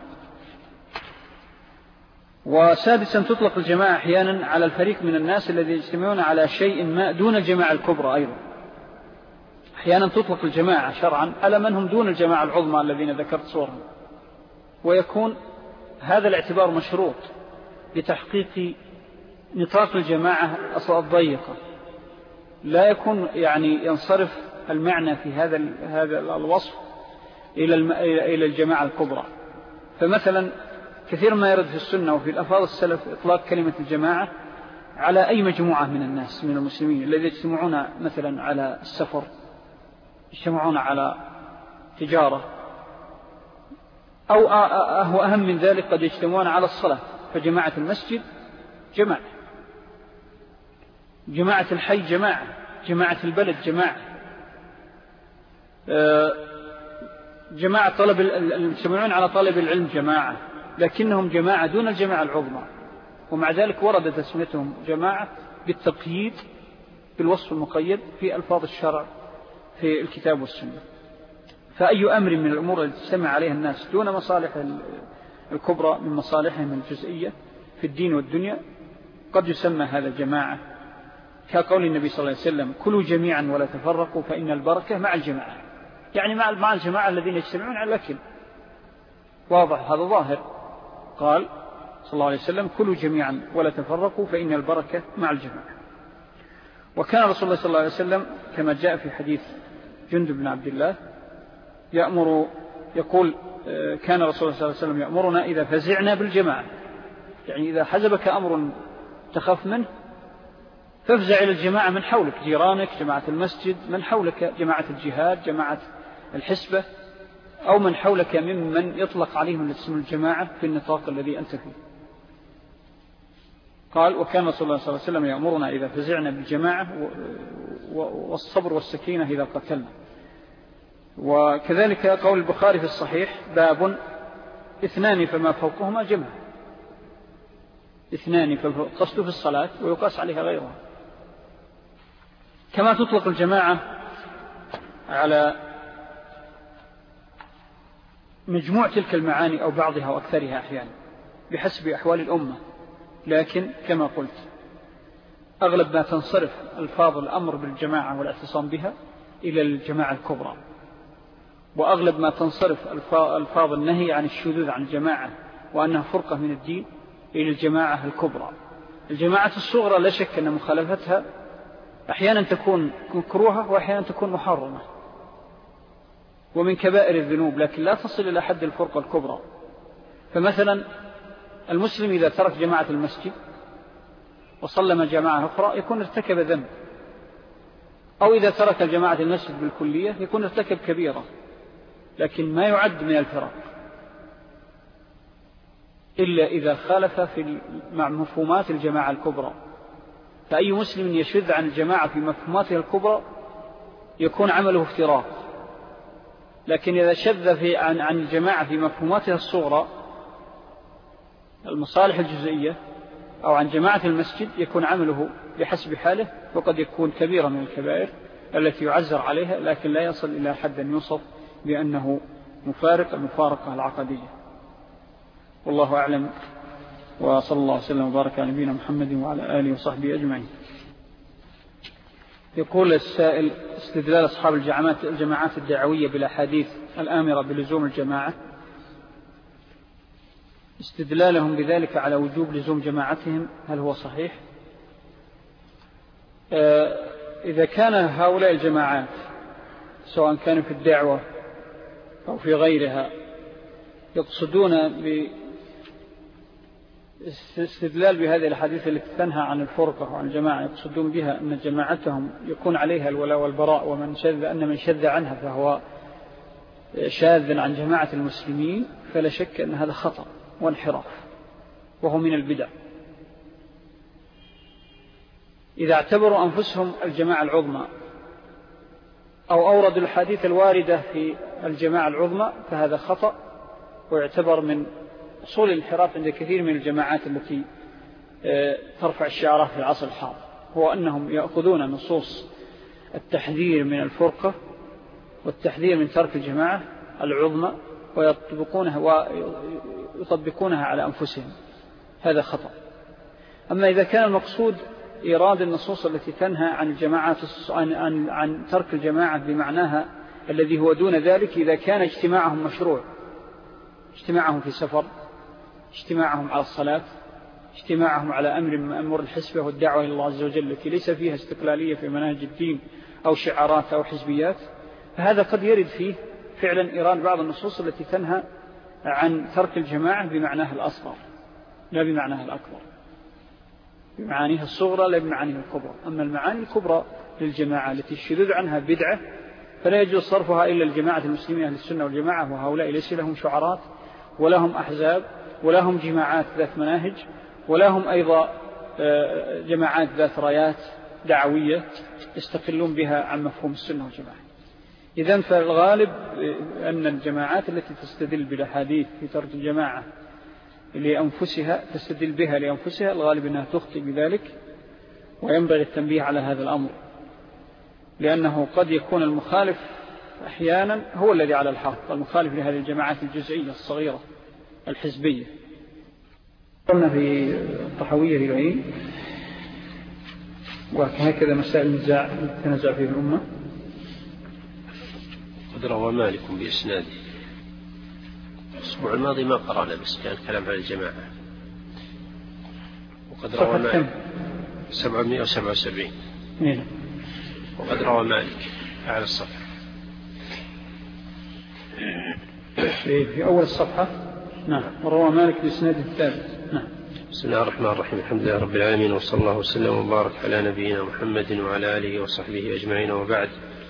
وسادسا: تطلق الجماعة أحيانا على الفريق من الناس الذي يجتمعون على شيء ما دون الجماعة الكبرى أيضا، أحيانا تطلق الجماعة شرعا على من هم دون الجماعة العظمى الذين ذكرت صورهم، ويكون هذا الاعتبار مشروط لتحقيق نطاق الجماعة الضيقة، لا يكون يعني ينصرف المعنى في هذا هذا الوصف إلى إلى الجماعة الكبرى. فمثلا كثير ما يرد في السنة وفي الألفاظ السلف إطلاق كلمة الجماعة على أي مجموعة من الناس من المسلمين الذين يجتمعون مثلا على السفر، يجتمعون على تجارة، أو هو أهم من ذلك قد يجتمعون على الصلاة، فجماعة المسجد جماعة، جماعة الحي جماعة، جماعة البلد جماعة، جماعة طلب المجتمعون على طالب العلم جماعة، لكنهم جماعة دون الجماعة العظمى، ومع ذلك ورد تسميتهم جماعة بالتقييد بالوصف المقيد في ألفاظ الشرع في الكتاب والسنة. فأي أمر من الأمور التي تجتمع عليها الناس دون مصالح الكبرى من مصالحهم الجزئية في الدين والدنيا قد يسمى هذا جماعة، كقول النبي صلى الله عليه وسلم: كلوا جميعا ولا تفرقوا فإن البركة مع الجماعة، يعني مع الجماعة الذين يجتمعون على الأكل. واضح هذا ظاهر. قال صلى الله عليه وسلم: كلوا جميعا ولا تفرقوا فإن البركة مع الجماعة. وكان رسول الله صلى الله عليه وسلم كما جاء في حديث جندب بن عبد الله يأمر يقول كان رسول الله صلى الله عليه وسلم يأمرنا إذا فزعنا بالجماعة، يعني إذا حزبك أمر تخاف منه فافزع إلى الجماعة من حولك، جيرانك، جماعة المسجد من حولك، جماعة الجهاد، جماعة الحسبة، أو من حولك ممن يطلق عليهم الاسم الجماعة في النطاق الذي أنت فيه. قال: وكان رسول الله صلى الله عليه وسلم يأمرنا إذا فزعنا بالجماعة والصبر والسكينة إذا قتلنا. وكذلك قول البخاري في الصحيح: باب اثنان فما فوقهما جماعة، اثنان فالقصد في الصلاة ويقاس عليها غيرها. كما تطلق الجماعة على مجموع تلك المعاني أو بعضها وأكثرها أحيانا بحسب أحوال الأمة، لكن كما قلت أغلب ما تنصرف ألفاظ الأمر بالجماعة والاعتصام بها إلى الجماعة الكبرى، وأغلب ما تنصرف ألفاظ النهي عن الشذوذ عن الجماعة وأنها فرقة من الدين إلى الجماعة الكبرى. الجماعة الصغرى لا شك أن مخالفتها أحيانا تكون مكروهة وأحيانا تكون محرمة ومن كبائر الذنوب، لكن لا تصل إلى حد الفرقة الكبرى. فمثلا المسلم إذا ترك جماعة المسجد وصلى مع جماعة أخرى يكون ارتكب ذنب، أو إذا ترك جماعة المسجد بالكلية يكون ارتكب كبيرة، لكن ما يعد من الفرق إلا إذا خالف في مع مفهومات الجماعة الكبرى. فأي مسلم يشذ عن الجماعة في مفهوماتها الكبرى يكون عمله افتراق، لكن إذا شذ في عن, عن الجماعة في مفهوماتها الصغرى المصالح الجزئية أو عن جماعة المسجد يكون عمله بحسب حاله، وقد يكون كبيرة من الكبائر التي يعزر عليها، لكن لا يصل إلى حد أن يوصف بأنه مفارق المفارقة العقدية. والله أعلم، وصلى الله وسلم وبارك على نبينا محمد وعلى آله وصحبه أجمعين. يقول السائل: استدلال أصحاب الجماعات الجماعات الدعوية بالأحاديث الآمرة بلزوم الجماعة، استدلالهم بذلك على وجوب لزوم جماعتهم هل هو صحيح؟ إذا كان هؤلاء الجماعات سواء كانوا في الدعوة أو في غيرها يقصدون باستدلال بهذه الحديث التي تنهى عن الفرقة وعن الجماعة، يقصدون بها أن جماعتهم يكون عليها الولاء والبراء، ومن شذ أن من شذ عنها فهو شاذ عن جماعة المسلمين، فلا شك أن هذا خطأ وانحراف وهو من البدع. إذا اعتبروا أنفسهم الجماعة العظمى أو أوردوا الحديث الواردة في الجماعة العظمى فهذا خطأ، ويعتبر من أصول الانحراف عند كثير من الجماعات التي ترفع الشعارات في العصر الحاضر، هو أنهم يأخذون نصوص التحذير من الفرقة والتحذير من ترك الجماعة العظمى ويطبقونها ويطبقونها على أنفسهم، هذا خطأ. أما إذا كان المقصود إيراد النصوص التي تنهى عن الجماعات عن, عن, عن ترك الجماعة بمعناها الذي هو دون ذلك إذا كان اجتماعهم مشروع، اجتماعهم في سفر، اجتماعهم على الصلاة، اجتماعهم على أمر من أمور الحسبة والدعوة إلى الله عز وجل التي ليس فيها استقلالية في مناهج الدين أو شعارات أو حزبيات، فهذا قد يرد فيه فعلا إيراد بعض النصوص التي تنهى عن ترك الجماعة بمعناها الأصغر لا بمعناها الأكبر، بمعانيها الصغرى لا بمعانيها الكبرى. أما المعاني الكبرى للجماعة التي الشذوذ عنها بدعة فلا يجوز صرفها إلا الجماعة المسلمين أهل السنة والجماعة، وهؤلاء ليس لهم شعارات ولهم أحزاب ولهم جماعات ذات مناهج ولهم أيضا جماعات ذات رايات دعوية يستقلون بها عن مفهوم السنة والجماعة. إذن فالغالب أن الجماعات التي تستدل بالأحاديث في ترك الجماعة لأنفسها تستدل بها لأنفسها الغالب أنها تخطئ بذلك، وينبغي التنبيه على هذا الأمر، لأنه قد يكون المخالف أحيانا هو الذي على الحق، المخالف لهذه الجماعات الجزئية الصغيرة الحزبية. قلنا في الطحاوية للعين، وهكذا مسائل النزاع تنزع فيه الأمة. قد روى مالك بإسناده. الأسبوع الماضي ما قرأنا بس كان كلام عن الجماعة. وقد روى مالك سبعمائة وسبعة وسبعين. وقد روى مالك على الصفحة في أول الصفحة. نعم. وروى مالك بإسناد الثابت. نعم. بسم الله الرحمن الرحيم. الحمد لله رب العالمين، وصلى الله وسلم وبارك على نبينا محمد وعلى آله وصحبه أجمعين، وبعد.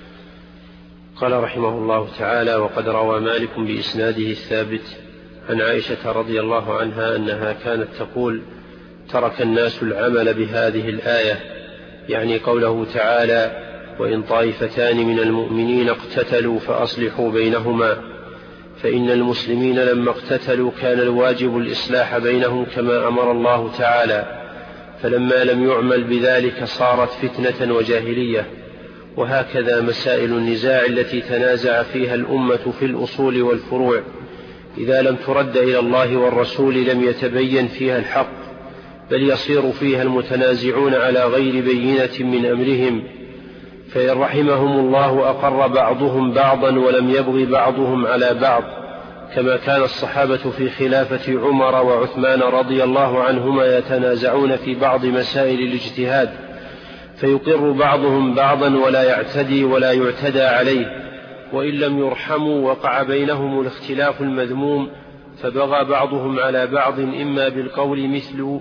قال رحمه الله تعالى: وقد روى مالك بإسناده الثابت عن عائشة رضي الله عنها أنها كانت تقول: ترك الناس العمل بهذه الآية، يعني قوله تعالى: وإن طائفتان من المؤمنين اقتتلوا فأصلحوا بينهما، فإن المسلمين لما اقتتلوا كان الواجب الإصلاح بينهم كما أمر الله تعالى، فلما لم يعمل بذلك صارت فتنة وجاهلية. وهكذا مسائل النزاع التي تنازع فيها الأمة في الأصول والفروع، إذا لم ترد إلى الله والرسول لم يتبين فيها الحق، بل يصير فيها المتنازعون على غير بينة من أمرهم، فإن رحمهم الله أقر بعضهم بعضا ولم يبغي بعضهم على بعض، كما كان الصحابة في خلافة عمر وعثمان رضي الله عنهما يتنازعون في بعض مسائل الاجتهاد، فيقر بعضهم بعضا ولا يعتدي ولا يعتدى عليه، وإن لم يرحموا وقع بينهم الاختلاف المذموم، فبغى بعضهم على بعض إما بالقول مثل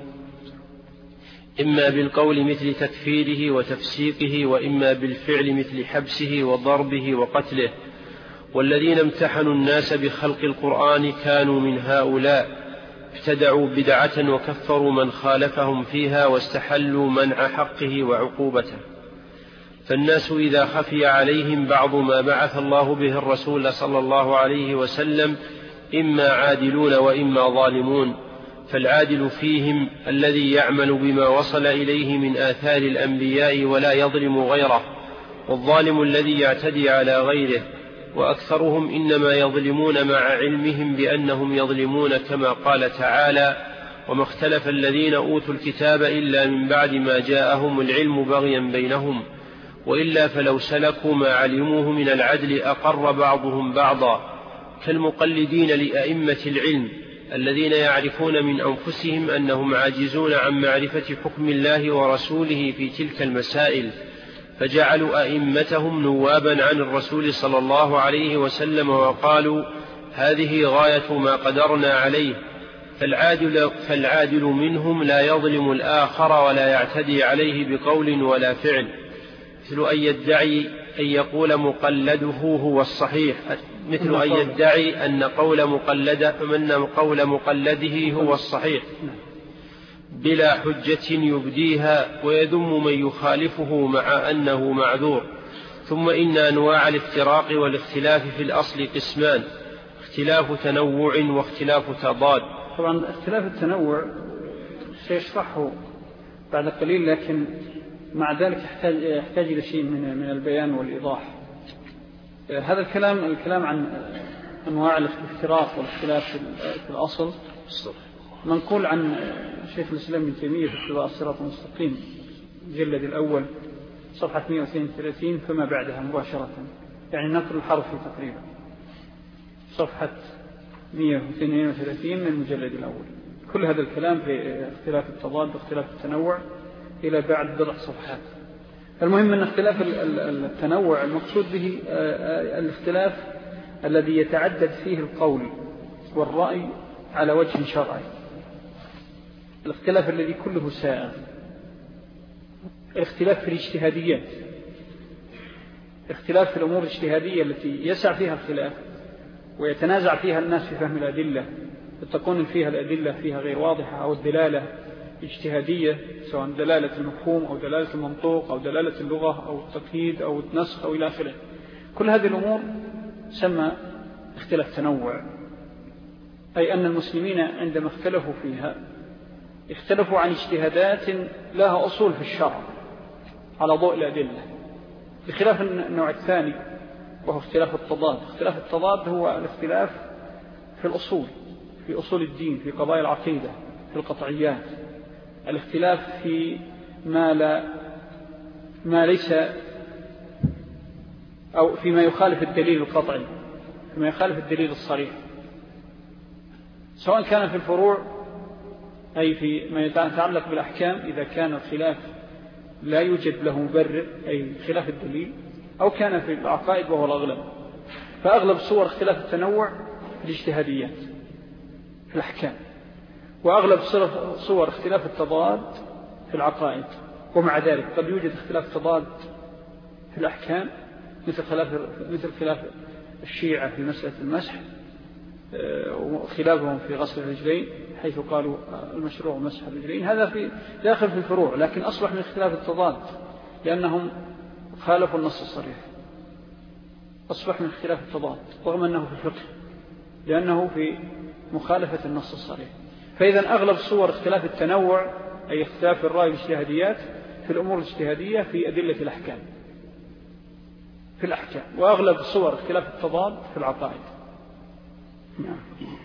إما بالقول مثل تكفيره وتفسيقه، وإما بالفعل مثل حبسه وضربه وقتله. والذين امتحنوا الناس بخلق القرآن كانوا من هؤلاء، ابتدعوا بدعة وكفروا من خالفهم فيها واستحلوا منع حقه وعقوبته. فالناس إذا خفي عليهم بعض ما بعث الله به الرسول صلى الله عليه وسلم إما عادلون وإما ظالمون، فالعادل فيهم الذي يعمل بما وصل إليه من آثار الأنبياء ولا يظلم غيره، والظالم الذي يعتدي على غيره، وأكثرهم إنما يظلمون مع علمهم بأنهم يظلمون، كما قال تعالى: وما اختلف الذين أوتوا الكتاب إلا من بعد ما جاءهم العلم بغيا بينهم، وإلا فلو سلكوا ما علموه من العدل أقر بعضهم بعضا، كالمقلدين لأئمة العلم الذين يعرفون من أنفسهم أنهم عاجزون عن معرفة حكم الله ورسوله في تلك المسائل، فجعلوا أئمتهم نوابا عن الرسول صلى الله عليه وسلم، وقالوا: هذه غاية ما قدرنا عليه. فالعادل, فالعادل منهم لا يظلم الآخر ولا يعتدي عليه بقول ولا فعل، مثل أن يدعي أن يقول مقلده هو الصحيح مثل أن يدعي أن قول, مقلد أن قول مقلده هو الصحيح بلا حجة يبديها، ويذم من يخالفه مع أنه معذور. ثم إن أنواع الافتراق والاختلاف في الأصل قسمان: اختلاف تنوع واختلاف تضاد. طبعا اختلاف التنوع سيشرحه بعد قليل، لكن مع ذلك يحتاج, يحتاج إلى شيء من, من البيان والإيضاح. هذا الكلام الكلام عن أنواع الافتراق والاختلاف في الأصل منقول عن شيخ الإسلام ابن تيمية في اتباع الصراط المستقيم المجلد الأول صفحة مئة واثنين وثلاثين فما بعدها مباشرة، يعني النقل الحرفي تقريبا صفحة مئة واثنين وثلاثين من المجلد الأول. كل هذا الكلام في اختلاف التضاد واختلاف التنوع إلى بعد بضع صفحات. المهم أن اختلاف التنوع المقصود به الاختلاف الذي يتعدد فيه القول والرأي على وجه شرعي، الاختلاف الذي كله سائغ، الاختلاف في الاجتهاديات، اختلاف في الأمور الاجتهادية التي يسع فيها الخلاف ويتنازع فيها الناس في فهم الأدلة، تكون فيها الأدلة فيها غير واضحة أو الدلالة اجتهادية، سواء دلالة المفهوم أو دلالة المنطوق أو دلالة اللغة أو التقييد أو النسخ أو إلى آخره. كل هذه الأمور سمى اختلاف تنوع، أي أن المسلمين عندما اختلفوا فيها اختلفوا عن اجتهادات لها أصول في الشرع على ضوء الأدلة، بخلاف النوع الثاني وهو اختلاف التضاد. اختلاف التضاد هو الاختلاف في الأصول، في أصول الدين، في قضايا العقيدة، في القطعيات، الاختلاف في ما لا ما ليس أو فيما يخالف الدليل القطعي، فيما يخالف الدليل الصريح، سواء كان في الفروع أي في ما يتعلق بالأحكام إذا كان الخلاف لا يوجد له مبرر أي خلاف الدليل، أو كان في العقائد وهو الأغلب. فأغلب صور اختلاف التنوع الاجتهاديات في الأحكام، وأغلب صور اختلاف التضاد في العقائد. ومع ذلك قد يوجد اختلاف تضاد في الأحكام مثل خلاف مثل خلاف الشيعة في مسألة المسح وخلافهم في غسل الرجلين، حيث قالوا المشروع مسح الرجلين، هذا في داخل في الفروع، لكن أصبح من اختلاف التضاد لأنهم خالفوا النص الصريح، أصبح من اختلاف التضاد رغم أنه في الفقه لأنه في مخالفة النص الصريح. فإذا أغلب صور اختلاف التنوع أي اختلاف الرأي والاجتهاديات في الأمور الاجتهادية في أدلة الأحكام في الأحكام، وأغلب صور اختلاف التضاد في العقائد. نعم.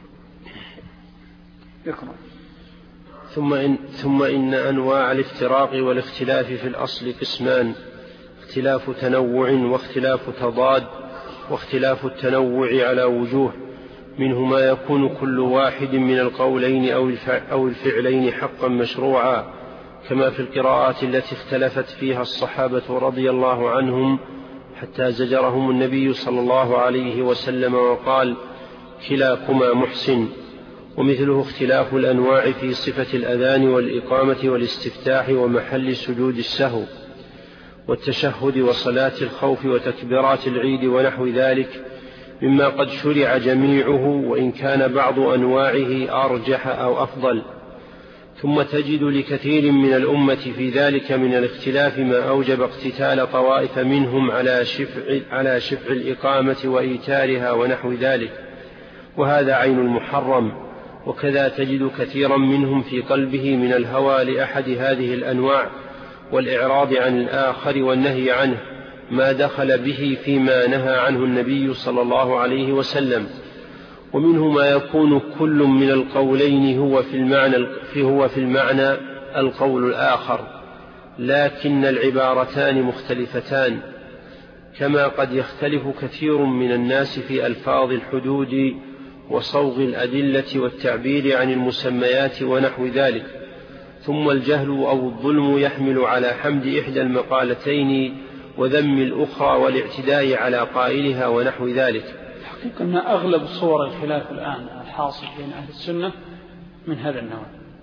يقرأ. ثم إن, ثم إن أنواع الافتراق والاختلاف في الأصل قسمان: اختلاف تنوع واختلاف تضاد. واختلاف التنوع على وجوه: منه ما يكون كل واحد من القولين أو الفعلين حقا مشروعا، كما في القراءات التي اختلفت فيها الصحابة رضي الله عنهم حتى زجرهم النبي صلى الله عليه وسلم وقال: كلاكما محسن. ومثله اختلاف الأنواع في صفة الأذان والإقامة والاستفتاح ومحل سجود السهو والتشهد وصلاة الخوف وتكبيرات العيد ونحو ذلك، مما قد شرع جميعه وإن كان بعض أنواعه أرجح أو أفضل. ثم تجد لكثير من الأمة في ذلك من الاختلاف ما أوجب اقتتال طوائف منهم على شفع, على شفع الإقامة وإيتارها ونحو ذلك، وهذا عين المحرم. وكذا تجد كثيرا منهم في قلبه من الهوى لأحد هذه الأنواع والإعراض عن الآخر والنهي عنه ما دخل به فيما نهى عنه النبي صلى الله عليه وسلم. ومنه ما يكون كل من القولين هو في المعنى, هو في المعنى القول الآخر، لكن العبارتان مختلفتان، كما قد يختلف كثير من الناس في ألفاظ الحدود وصوغ الأدلة والتعبير عن المسميات ونحو ذلك. ثم الجهل أو الظلم يحمل على حمد إحدى المقالتين وذم الأخرى والاعتداء على قائلها ونحو ذلك. الحقيقة أن أغلب صور الخلاف الآن الحاصل بين أهل السنة من هذا النوع،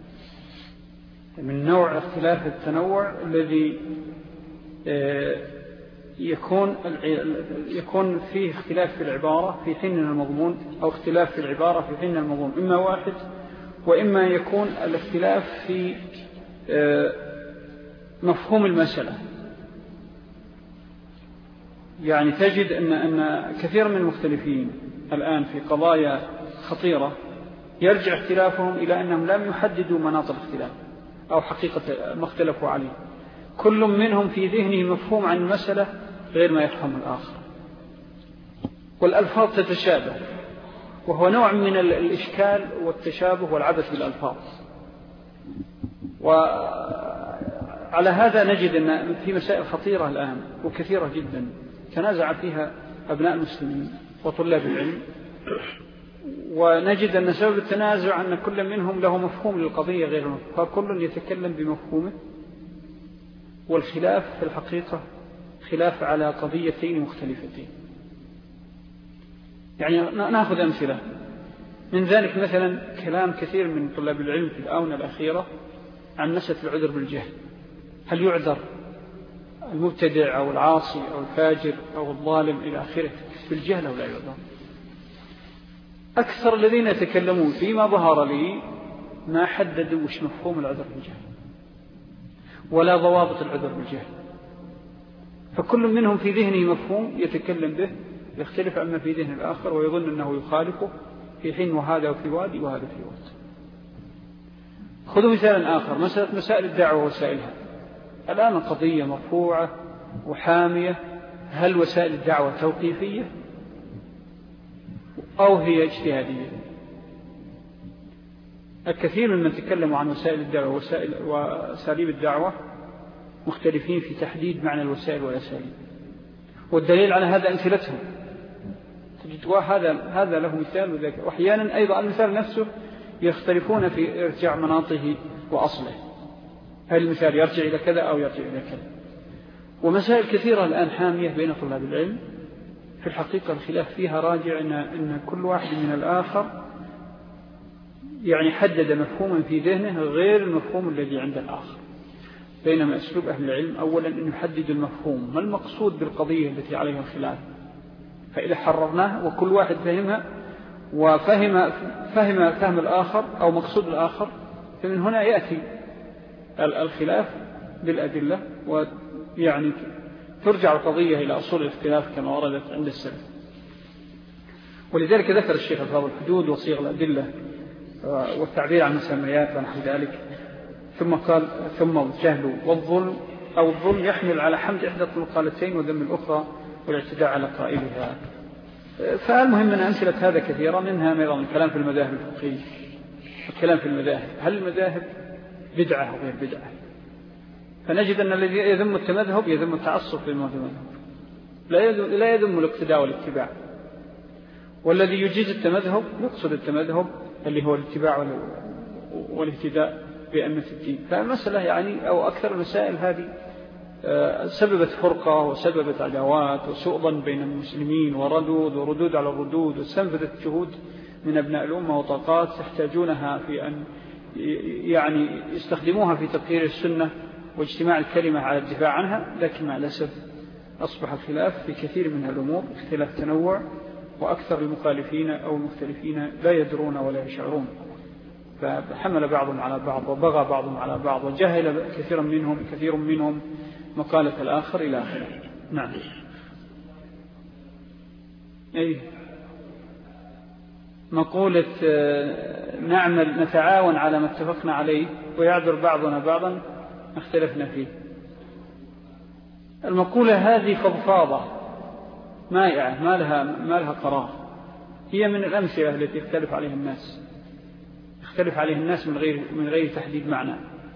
من نوع اختلاف التنوع الذي يكون يكون فيه اختلاف في العبارة في حين المضمون، أو اختلاف في العبارة في حين المضمون، إما واحد وإما يكون الاختلاف في مفهوم المسألة. يعني تجد أن أن كثير من المختلفين الآن في قضايا خطيرة يرجع اختلافهم إلى أنهم لم يحددوا مناط الاختلاف أو حقيقة ما اختلفوا عليه. كل منهم في ذهنه مفهوم عن المسألة غير ما يفهم الآخر، والألفاظ تتشابه، وهو نوع من الإشكال والتشابه والعبث بالألفاظ. على هذا نجد أن في مسائل خطيرة الآن وكثيرة جدا تنازع فيها أبناء المسلمين وطلاب العلم، ونجد أن سبب التنازع أن كل منهم له مفهوم للقضية غير مفهوم، فكل يتكلم بمفهومه، والخلاف في الحقيقة خلاف على قضيتين مختلفتين. يعني نأخذ أمثلة من ذلك، مثلا كلام كثير من طلاب العلم في الآونة الأخيرة عن مسألة العذر بالجهل. هل يعذر المبتدع أو العاصي أو الفاجر أو الظالم إلى آخره بالجهل أو لا يعذر؟ أكثر الذين يتكلمون فيما ظهر لي ما حددوا وش مفهوم العذر بالجهل ولا ضوابط العذر بالجهل، فكل منهم في ذهنه مفهوم يتكلم به يختلف عما في ذهن الآخر ويظن أنه يخالفه في حين وهذا في وادي وهذا في وادي. خذوا مثالا آخر، مسألة مسائل الدعوة ووسائلها. الآن القضية مرفوعة وحامية، هل وسائل الدعوة توقيفية أو هي اجتهادية؟ الكثير ممن تكلموا عن وسائل الدعوة ووسائل وأساليب الدعوة مختلفين في تحديد معنى الوسائل والأساليب، والدليل على هذا أمثلتهم. تجد هذا هذا له مثال وذاك، وأحيانا أيضا المثال نفسه يختلفون في ارجاع مناطه وأصله، هل المثال يرجع إلى كذا أو يرجع إلى كذا. ومسائل كثيرة الآن حامية بين طلاب العلم، في الحقيقة الخلاف فيها راجع إن, إن كل واحد من الآخر يعني حدد مفهوما في ذهنه غير المفهوم الذي عند الآخر. بينما أسلوب أهل العلم أولا أن يحدد المفهوم، ما المقصود بالقضية التي عليها الخلاف، فإذا حررناه وكل واحد فهمها وفهم فهم فهم الآخر أو مقصود الآخر، فمن هنا يأتي الخلاف بالأدلة، ويعني ترجع القضية إلى أصول الاختلاف كما وردت عند السلف. ولذلك ذكر الشيخ الفاضل الحدود وصيغ الأدلة والتعبير عن مسميات ونحو ذلك، ثم قال ثم الجهل والظلم أو الظلم يحمل على حمد إحدى المقالتين وذم الأخرى والاعتداء على قائلها. فالمهم أن أمثلة هذا كثيرة، منها أيضا الكلام في المذاهب الفقهية، الكلام في المذاهب، هل المذاهب بدعة أو غير بدعة؟ فنجد أن الذي يذم التمذهب يذم التعصب في المذهب، لا يذم الاقتداء والاتباع، والذي يجيز التمذهب يقصد التمذهب اللي هو الاتباع والاهتداء بأئمة الدين. فالمسألة يعني أو أكثر المسائل هذه سببت فرقة وسببت عداوات وسوء ظن بين المسلمين وردود وردود على الردود، واستنفذت جهود من أبناء الأمة وطاقات يحتاجونها في أن يعني يستخدموها في تطهير السنة واجتماع الكلمة على الدفاع عنها. لكن مع الأسف أصبح الخلاف في كثير من الأمور اختلاف تنوع، وأكثر المخالفين أو المختلفين لا يدرون ولا يشعرون، فحمل بعضهم على بعض وبغى بعضهم على بعض وجهل كثيرا منهم كثير منهم مقالة الآخر إلى آخره. نعم. أي مقولة نعمل نتعاون على ما اتفقنا عليه ويعذر بعضنا بعضا اختلفنا فيه. المقولة هذه فضفاضة مائعة ما لها ما لها قرار، هي من الأمثلة التي يختلف عليها الناس يختلف عليها الناس من غير من غير تحديد معنى.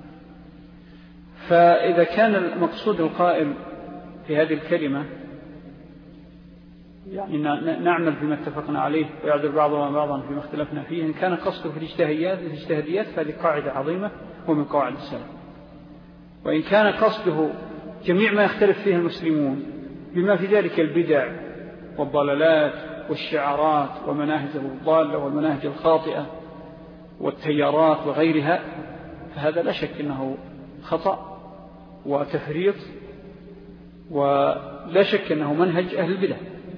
فإذا كان المقصود القائل في هذه الكلمة يعني نعمل فيما اتفقنا عليه ويعذر بعضنا بعضا فيما اختلفنا فيه، إن كان قصده في الاجتهاديات الاجتهاديات فهذه قاعدة عظيمة ومن قواعد السلف. وإن كان قصده جميع ما يختلف فيه المسلمون بما في ذلك البدع والضلالات والشعارات ومناهج الضالة والمناهج الخاطئة والتيارات وغيرها، فهذا لا شك أنه خطأ وتفريط، ولا شك أنه منهج أهل البدع.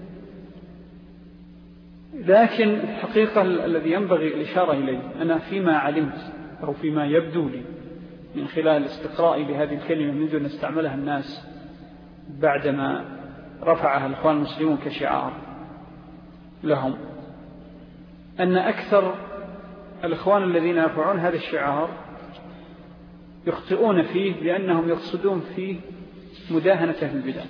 لكن الحقيقة الذي ينبغي الإشارة إليه أنا فيما علمت أو فيما يبدو لي من خلال استقرائي لهذه الكلمة منذ أن استعملها الناس بعدما رفعها الإخوان المسلمون كشعار لهم، أن أكثر الإخوان الذين يرفعون هذا الشعار يخطئون فيه لأنهم يقصدون فيه مداهنة أهل البدع.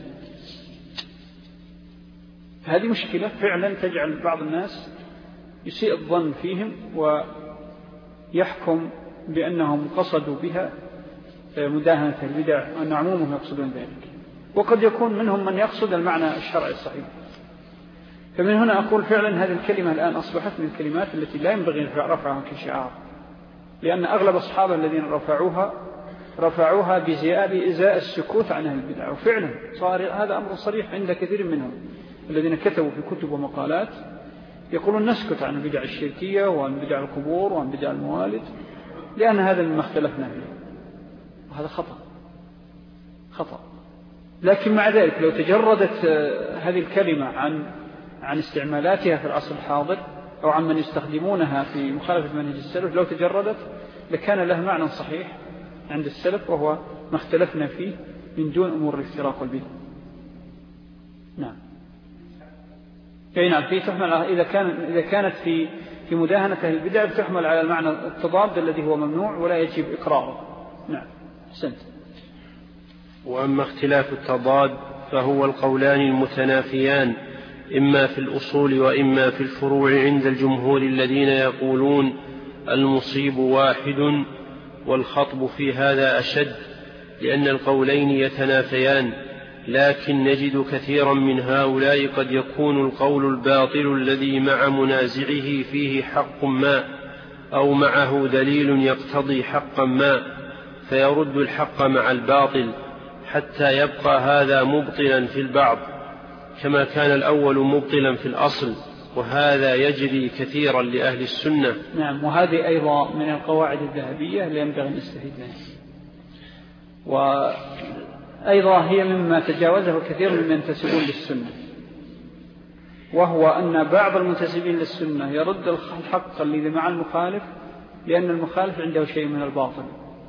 هذه مشكلة فعلا تجعل بعض الناس يسيء الظن فيهم ويحكم بأنهم قصدوا بها مداهنة البدع وأن عمومهم يقصدون ذلك، وقد يكون منهم من يقصد المعنى الشرعي الصحيح. فمن هنا أقول فعلا هذه الكلمة الآن أصبحت من الكلمات التي لا ينبغي رفعها كشعار، لأن أغلب أصحاب الذين رفعوها رفعوها بإزاء السكوت عن أهل البدع، وفعلا صار هذا أمر صريح عند كثير منهم الذين كتبوا في كتب ومقالات يقولون نسكت عن البدع الشركية وعن بدع القبور وعن بدع الموالد لأن هذا مما اختلفنا فيه، وهذا خطأ خطأ. لكن مع ذلك لو تجردت هذه الكلمة عن عن استعمالاتها في العصر الحاضر أو عن من يستخدمونها في مخالفة منهج السلف، لو تجردت لكان له معنى صحيح عند السلف، وهو ما اختلفنا فيه من دون أمور الافتراق والبدع. نعم. أي نعم، في تحمل إذا كان إذا كانت في في مداهنة أهل البدع تحمل على المعنى التضاد الذي هو ممنوع ولا يجب إقراره. نعم. أحسنت. وأما اختلاف التضاد فهو القولان المتنافيان إما في الأصول وإما في الفروع عند الجمهور الذين يقولون المصيب واحد، والخطب في هذا أشد لأن القولين يتنافيان. لكن نجد كثيرا من هؤلاء قد يكون القول الباطل الذي مع منازعه فيه حق ما أو معه دليل يقتضي حقا ما، فيرد الحق مع الباطل حتى يبقى هذا مبطلا في البعض كما كان الأول مبطلا في الأصل، وهذا يجري كثيرا لأهل السنة. نعم، وهذه أيضا من القواعد الذهبية اللي ينبغي أن نستفيد منها، وأيضا هي مما تجاوزه كثير من ينتسبون للسنة، وهو أن بعض المنتسبين للسنة يرد الحق الذي مع المخالف لأن المخالف عنده شيء من الباطل،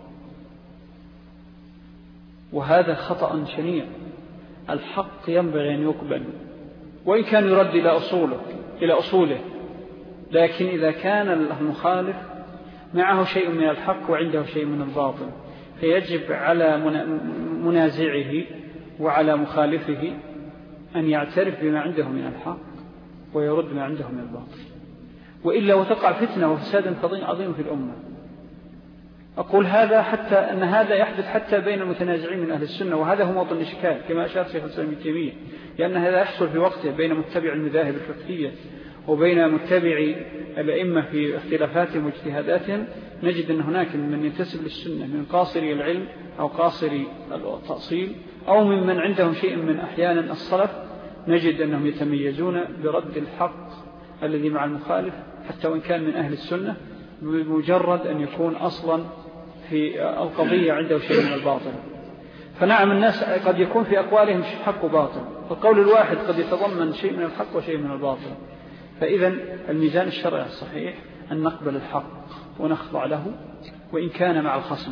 وهذا خطأ شنيع. الحق ينبغي أن يقبل وإن كان يرد إلى أصوله إلى أصوله لكن إذا كان المخالف معه شيء من الحق وعنده شيء من الباطل فيجب على منازعه وعلى مخالفه أن يعترف بما عنده من الحق ويرد ما عنده من الباطل، وإلا وتقع فتنة وفساد عظيم في الأمة. أقول هذا حتى أن هذا يحدث حتى بين المتنازعين من أهل السنة، وهذا هو موطن الإشكال كما أشار شيخ الإسلام ابن تيمية، لأن هذا يحصل في وقته بين متبع المذاهب الفقهية وبين متبع الأئمة في اختلافاتهم واجتهاداتهم. نجد أن هناك من ينتسب للسنة من قاصري العلم أو قاصري التأصيل أو ممن عندهم شيء من أحيانا الصلف، نجد أنهم يتميزون برد الحق الذي مع المخالف حتى وإن كان من أهل السنة، بمجرد أن يكون أصلا في القضية عنده شيء من الباطل. فنعم الناس قد يكون في أقوالهم حق وباطل، القول الواحد قد يتضمن شيء من الحق وشيء من الباطل. فإذا الميزان الشرعي الصحيح أن نقبل الحق ونخضع له وإن كان مع الخصم،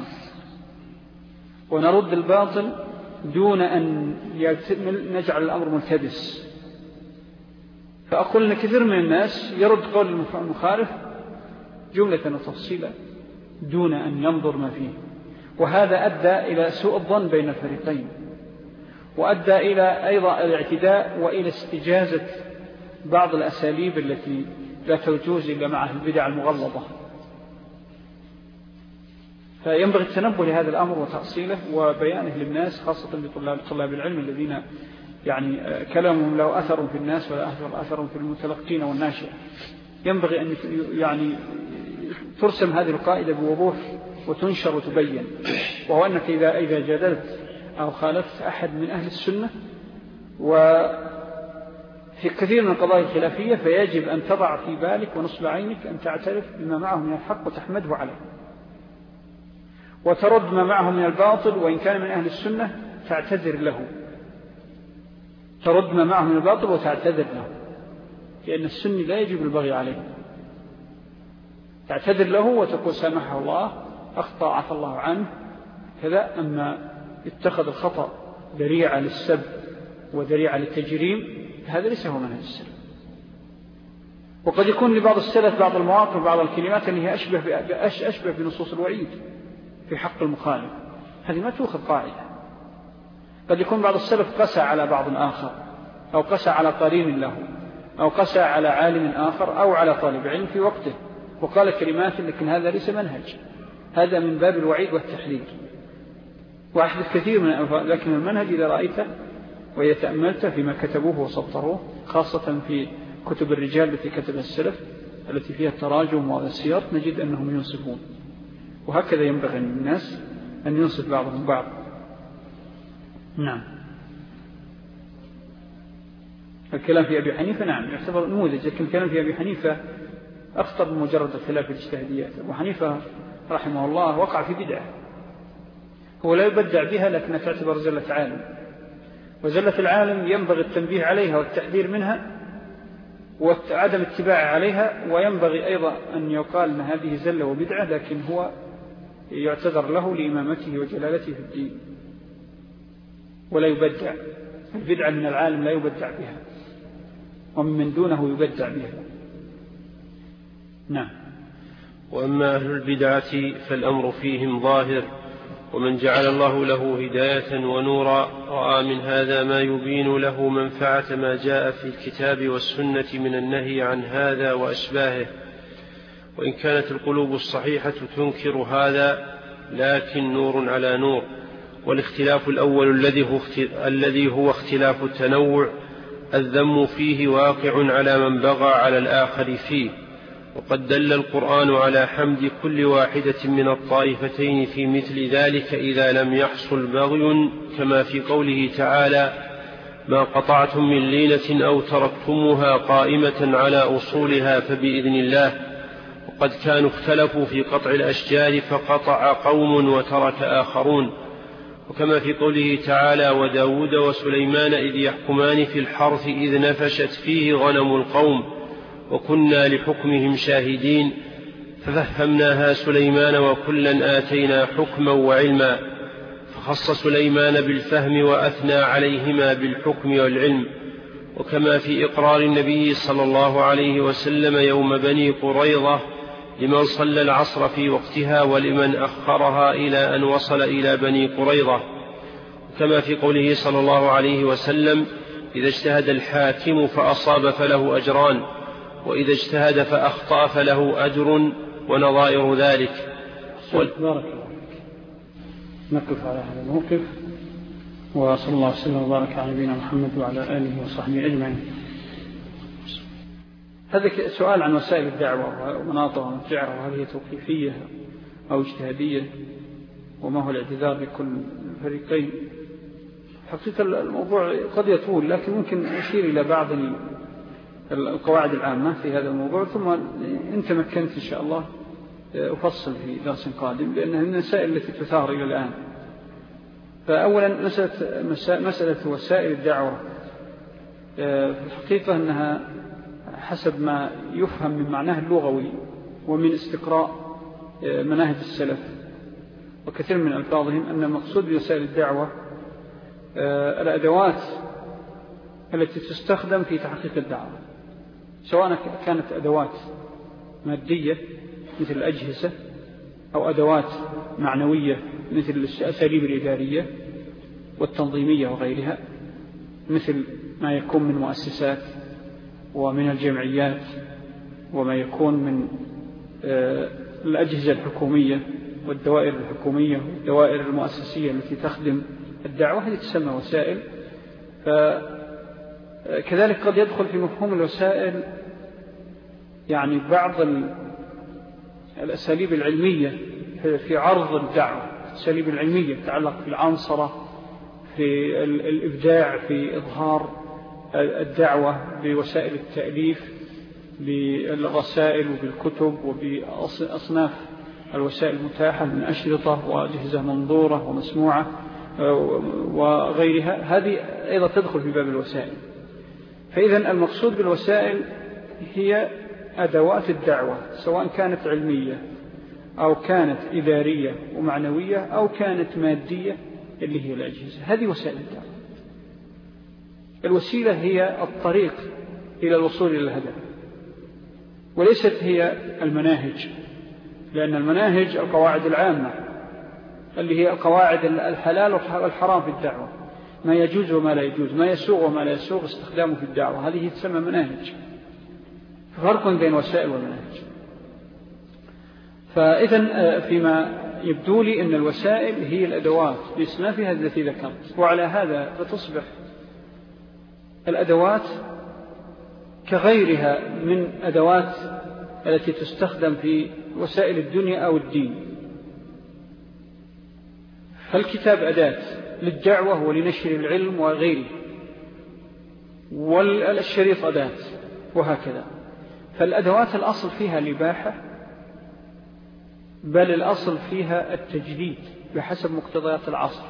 ونرد الباطل دون أن نجعل الأمر ملتبس. فأقول أن كثير من الناس يرد قول المخالف جملة وتفصيلا دون أن ينظر ما فيه، وهذا أدى إلى سوء الظن بين الفريقين، وأدى إلى أيضا الاعتداء وإلى استجازة بعض الأساليب التي لا تجوز إلا مع البدع المغلظة. فينبغي التنبه لهذا الأمر وتأصيله وبيانه للناس، خاصة بطلاب طلاب العلم الذين يعني كلامهم له أثر في الناس ولا أثر في المتلقين والناشئ. ينبغي أن يعني ترسم هذه القاعدة بوضوح وتنشر وتبين، وهو أنك إذا إذا جادلت أو خالفت أحد من أهل السنة وفي كثير من القضايا الخلافية فيجب أن تضع في بالك ونصب عينك أن تعترف بما معه من الحق وتحمده عليه، وترد ما معه من الباطل وإن كان من أهل السنة تعتذر له، ترد ما معه من الباطل وتعتذر له، لأن السني لا يجب البغي عليه، تعتذر له وتقول سامحه الله، أخطأ عفى الله عنه كذا. أما اتخذ الخطأ ذريعة للسب وذريعة للتجريم هذا ليس هو منهج السلف. وقد يكون لبعض السلف بعض المواقف بعض الكلمات اللي هي أشبه, أشبه بنصوص الوعيد في حق المخالف، هذه ما تأخذ قاعدة. قد يكون بعض السلف قسى على بعض آخر أو قسى على قرين له أو قسى على عالم آخر أو على طالب علم في وقته وقال كلمات، لكن هذا ليس منهج، هذا من باب الوعيد والتحذير. وأحدث كثير من الألفاظ، لكن المنهج إذا رأيته ويتأملته فيما كتبوه وسطروه، خاصة في كتب الرجال التي كتبها السلف التي فيها التراجم والسير، نجد أنهم ينصفون. وهكذا ينبغي الناس أن ينصف بعضهم بعض. نعم. الكلام في أبي حنيفة نعم يعتبر نموذج، لكن الكلام في أبي حنيفة أخطر من مجرد الخلاف الاجتهاديات. أبو حنيفة رحمه الله وقع في بدعة هو لا يبدع بها لكنها تعتبر زلة عالم، وزلة العالم ينبغي التنبيه عليها والتحذير منها وعدم اتباع عليها، وينبغي أيضا أن يقال أن هذه زلة وبدعة، لكن هو يعتذر له لإمامته وجلالته في الدين ولا يبدع. البدعة من العالم لا يبدع بها، ومن دونه يبدع بها. نعم. وأما أهل البدعة فالأمر فيهم ظاهر، ومن جعل الله له هداية ونورا رأى من هذا ما يبين له منفعة ما جاء في الكتاب والسنة من النهي عن هذا وأشباهه، وإن كانت القلوب الصحيحة تنكر هذا لكن نور على نور. والاختلاف الأول الذي هو اختلاف التنوع الذم فيه واقع على من بغى على الآخر فيه، وقد دل القرآن على حمد كل واحدة من الطائفتين في مثل ذلك إذا لم يحصل بغي، كما في قوله تعالى: ما قطعتم من لينة أو تركتموها قائمة على أصولها فبإذن الله. وقد كانوا اختلفوا في قطع الأشجار فقطع قوم وترك آخرون، وكما في قوله تعالى: وداود وسليمان إذ يحكمان في الحرث إذ نفشت فيه غنم القوم وكنا لحكمهم شاهدين ففهمناها سليمان وكلا آتينا حكما وعلما، فخص سليمان بالفهم وأثنى عليهما بالحكم والعلم. وكما في إقرار النبي صلى الله عليه وسلم يوم بني قريظة لمن صلى العصر في وقتها ولمن أخرها إلى أن وصل إلى بني قريظة. كما في قوله صلى الله عليه وسلم: إذا اجتهد الحاكم فأصاب فله أجران، وإذا اجتهد فأخطأ فله أجر، ونظائر ذلك. وال... بارك الله فيك. نقف على هذا الموقف، وصلى الله وسلم وبارك على نبينا محمد وعلى آله وصحبه أجمعين. هذا سؤال عن وسائل الدعوة ومناطها ومرجعها، وهل هي توقيفية أو اجتهادية، وما هو الاعتذار لكل الفريقين. حقيقة الموضوع قد يطول، لكن ممكن أشير إلى بعض القواعد العامة في هذا الموضوع، ثم إن تمكنت إن شاء الله أفصل في درس قادم، لأنها من المسائل التي تثار إلى الآن. فأولا مسألة, مسألة وسائل الدعوة في الحقيقة أنها حسب ما يفهم من معناه اللغوي ومن استقراء مناهج السلف وكثير من ألفاظهم، أن المقصود بوسائل الدعوة الأدوات التي تستخدم في تحقيق الدعوة، سواء كانت أدوات مادية مثل الأجهزة، أو أدوات معنوية مثل الأساليب الإدارية والتنظيمية وغيرها، مثل ما يكون من مؤسسات ومن الجمعيات، وما يكون من الأجهزة الحكومية والدوائر الحكومية والدوائر المؤسسية التي تخدم الدعوة، هذه تسمى وسائل. فكذلك قد يدخل في مفهوم الوسائل يعني بعض الأساليب العلمية في عرض الدعوة، الأساليب العلمية تتعلق في العنصرة، في الإبداع، في إظهار الدعوة بوسائل التأليف، بالرسائل وبالكتب وبأصناف الوسائل المتاحة من أشرطة وأجهزة منظورة ومسموعة وغيرها، هذه أيضا تدخل في باب الوسائل. فإذا المقصود بالوسائل هي أدوات الدعوة، سواء كانت علمية أو كانت إدارية ومعنوية أو كانت مادية اللي هي الأجهزة، هذه وسائل الدعوة. الوسيلة هي الطريق إلى الوصول إلى الهدف، وليست هي المناهج، لأن المناهج القواعد العامة اللي هي قواعد الحلال والحرام في الدعوة، ما يجوز وما لا يجوز، ما يسوغ وما لا يسوغ استخدامه في الدعوة، هذه تسمى مناهج. فرق بين وسائل ومناهج. فإذا فيما يبدو لي أن الوسائل هي الأدوات بإصنافها التي ذكرت، وعلى هذا فتصبح الأدوات كغيرها من أدوات التي تستخدم في وسائل الدنيا أو الدين. فالكتاب أداة للدعوة ولنشر العلم وغيره، والشريط أداة، وهكذا. فالأدوات الأصل فيها الإباحة، بل الأصل فيها التجديد بحسب مقتضيات العصر.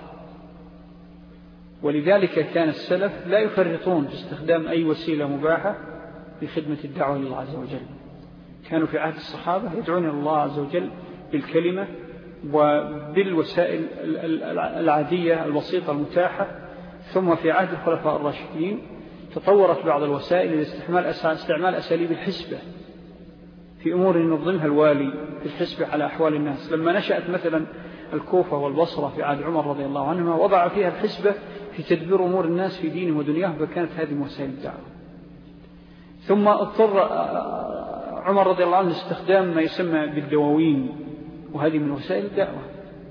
ولذلك كان السلف لا يفرطون في استخدام أي وسيلة مباحة في خدمة الدعوة لله عز وجل. كانوا في عهد الصحابة يدعون الله عز وجل بالكلمة وبالوسائل العادية البسيطة المتاحة. ثم في عهد الخلفاء الراشدين تطورت بعض الوسائل لاستعمال استعمال أساليب الحسبة في أمور ينظمها الوالي في الحسبة على أحوال الناس. لما نشأت مثلا الكوفة والبصرة في عهد عمر رضي الله عنهما وضع فيها الحسبة في تدبير أمور الناس في دينهم ودنياهم، فكانت هذه وسائل الدعوة. ثم اضطر عمر رضي الله عنه لاستخدام ما يسمى بالدواوين، وهذه من وسائل الدعوة.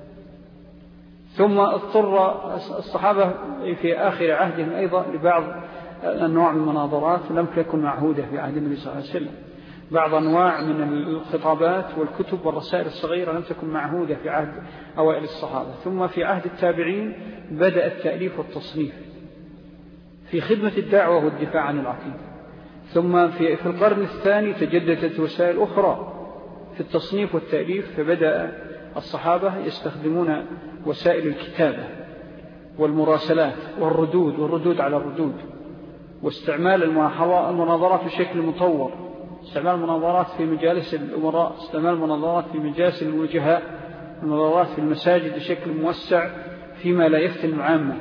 ثم اضطر الصحابة في آخر عهدهم أيضا لبعض أنواع من المناظرات لم تكن معهودة في عهد النبي صلى الله عليه وسلم، بعض أنواع من الخطابات والكتب والرسائل الصغيرة لم تكن معهودة في عهد أوائل الصحابة. ثم في عهد التابعين بدأ التأليف والتصنيف في خدمة الدعوة والدفاع عن العقيدة. ثم في في القرن الثاني تجددت وسائل أخرى في التصنيف والتأليف، فبدأ الصحابة يستخدمون وسائل الكتابة والمراسلات والردود والردود على الردود، واستعمال المناظرات بشكل مطور، استعمال المناظرات في مجالس الأمراء، استعمال المناظرات في مجالس الوجهاء، المناظرات في المساجد بشكل موسع فيما لا يفتن العامة.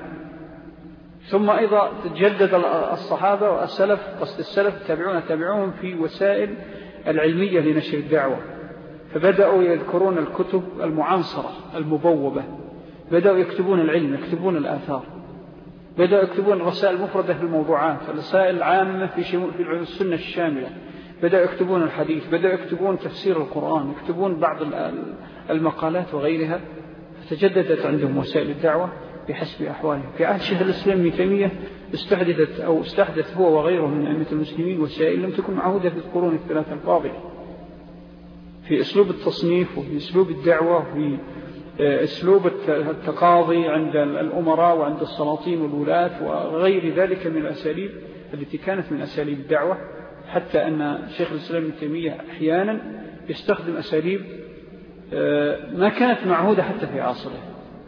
ثم أيضا تجدد الصحابة والسلف، قصد السلف التابعون تابعوهم في وسائل العلمية لنشر الدعوة، فبدأوا يذكرون الكتب المعاصرة المبوبة، بدأوا يكتبون العلم، يكتبون الآثار، بدأوا يكتبون الرسائل المفردة في الموضوعات، الرسائل العامة في في السنة الشاملة، بدأوا يكتبون الحديث، بدأوا يكتبون تفسير القرآن، يكتبون بعض المقالات وغيرها. فتجددت عندهم وسائل الدعوة بحسب أحوالهم. في عهد شيخ الإسلام ابن تيمية استحدثت أو استحدث هو وغيره من أئمة المسلمين وسائل لم تكن معهودة في القرون الثلاثة الفاضلة، في أسلوب التصنيف وفي أسلوب الدعوة وفي أسلوب التقاضي عند الأمراء وعند السلاطين والولاة وغير ذلك من الأساليب التي كانت من أساليب الدعوة. حتى أن شيخ الإسلام ابن تيمية أحيانا يستخدم أساليب ما كانت معهودة حتى في عصره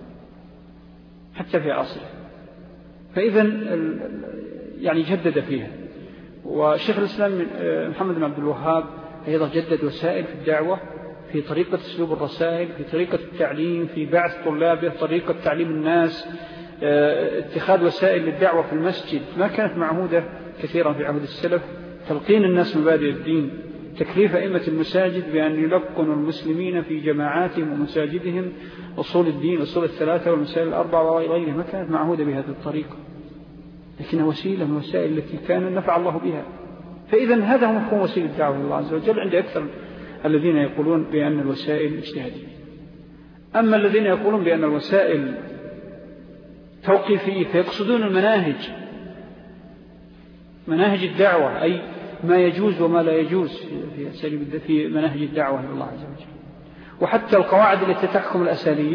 حتى في عصره فإذا يعني جدد فيها. وشيخ الإسلام محمد بن عبد الوهاب أيضا جدد وسائل في الدعوة، في طريقة أسلوب الرسائل، في طريقة التعليم، في بعث طلابه، طريقة تعليم الناس، اتخاذ وسائل للدعوة في المسجد ما كانت معهودة كثيرا في عهد السلف، تلقين الناس مبادئ الدين، تكليف أئمة المساجد بأن يلقنوا المسلمين في جماعاتهم ومساجدهم أصول الدين، أصول الثلاثة والمسائل الأربعة وغيرها، ما كانت معهودة بهذه الطريقة، لكنها وسيلة من الوسائل التي كان نفع الله بها. فإذا هذا هو مفهوم وسيلة الدعوة لله عز وجل عند أكثر الذين يقولون بأن الوسائل اجتهادية. أما الذين يقولون بأن الوسائل توقيفية فيقصدون المناهج، مناهج الدعوة، أي ما يجوز وما لا يجوز في في مناهج الدعوة لله عز وجل. وحتى القواعد التي تحكم الأساليب،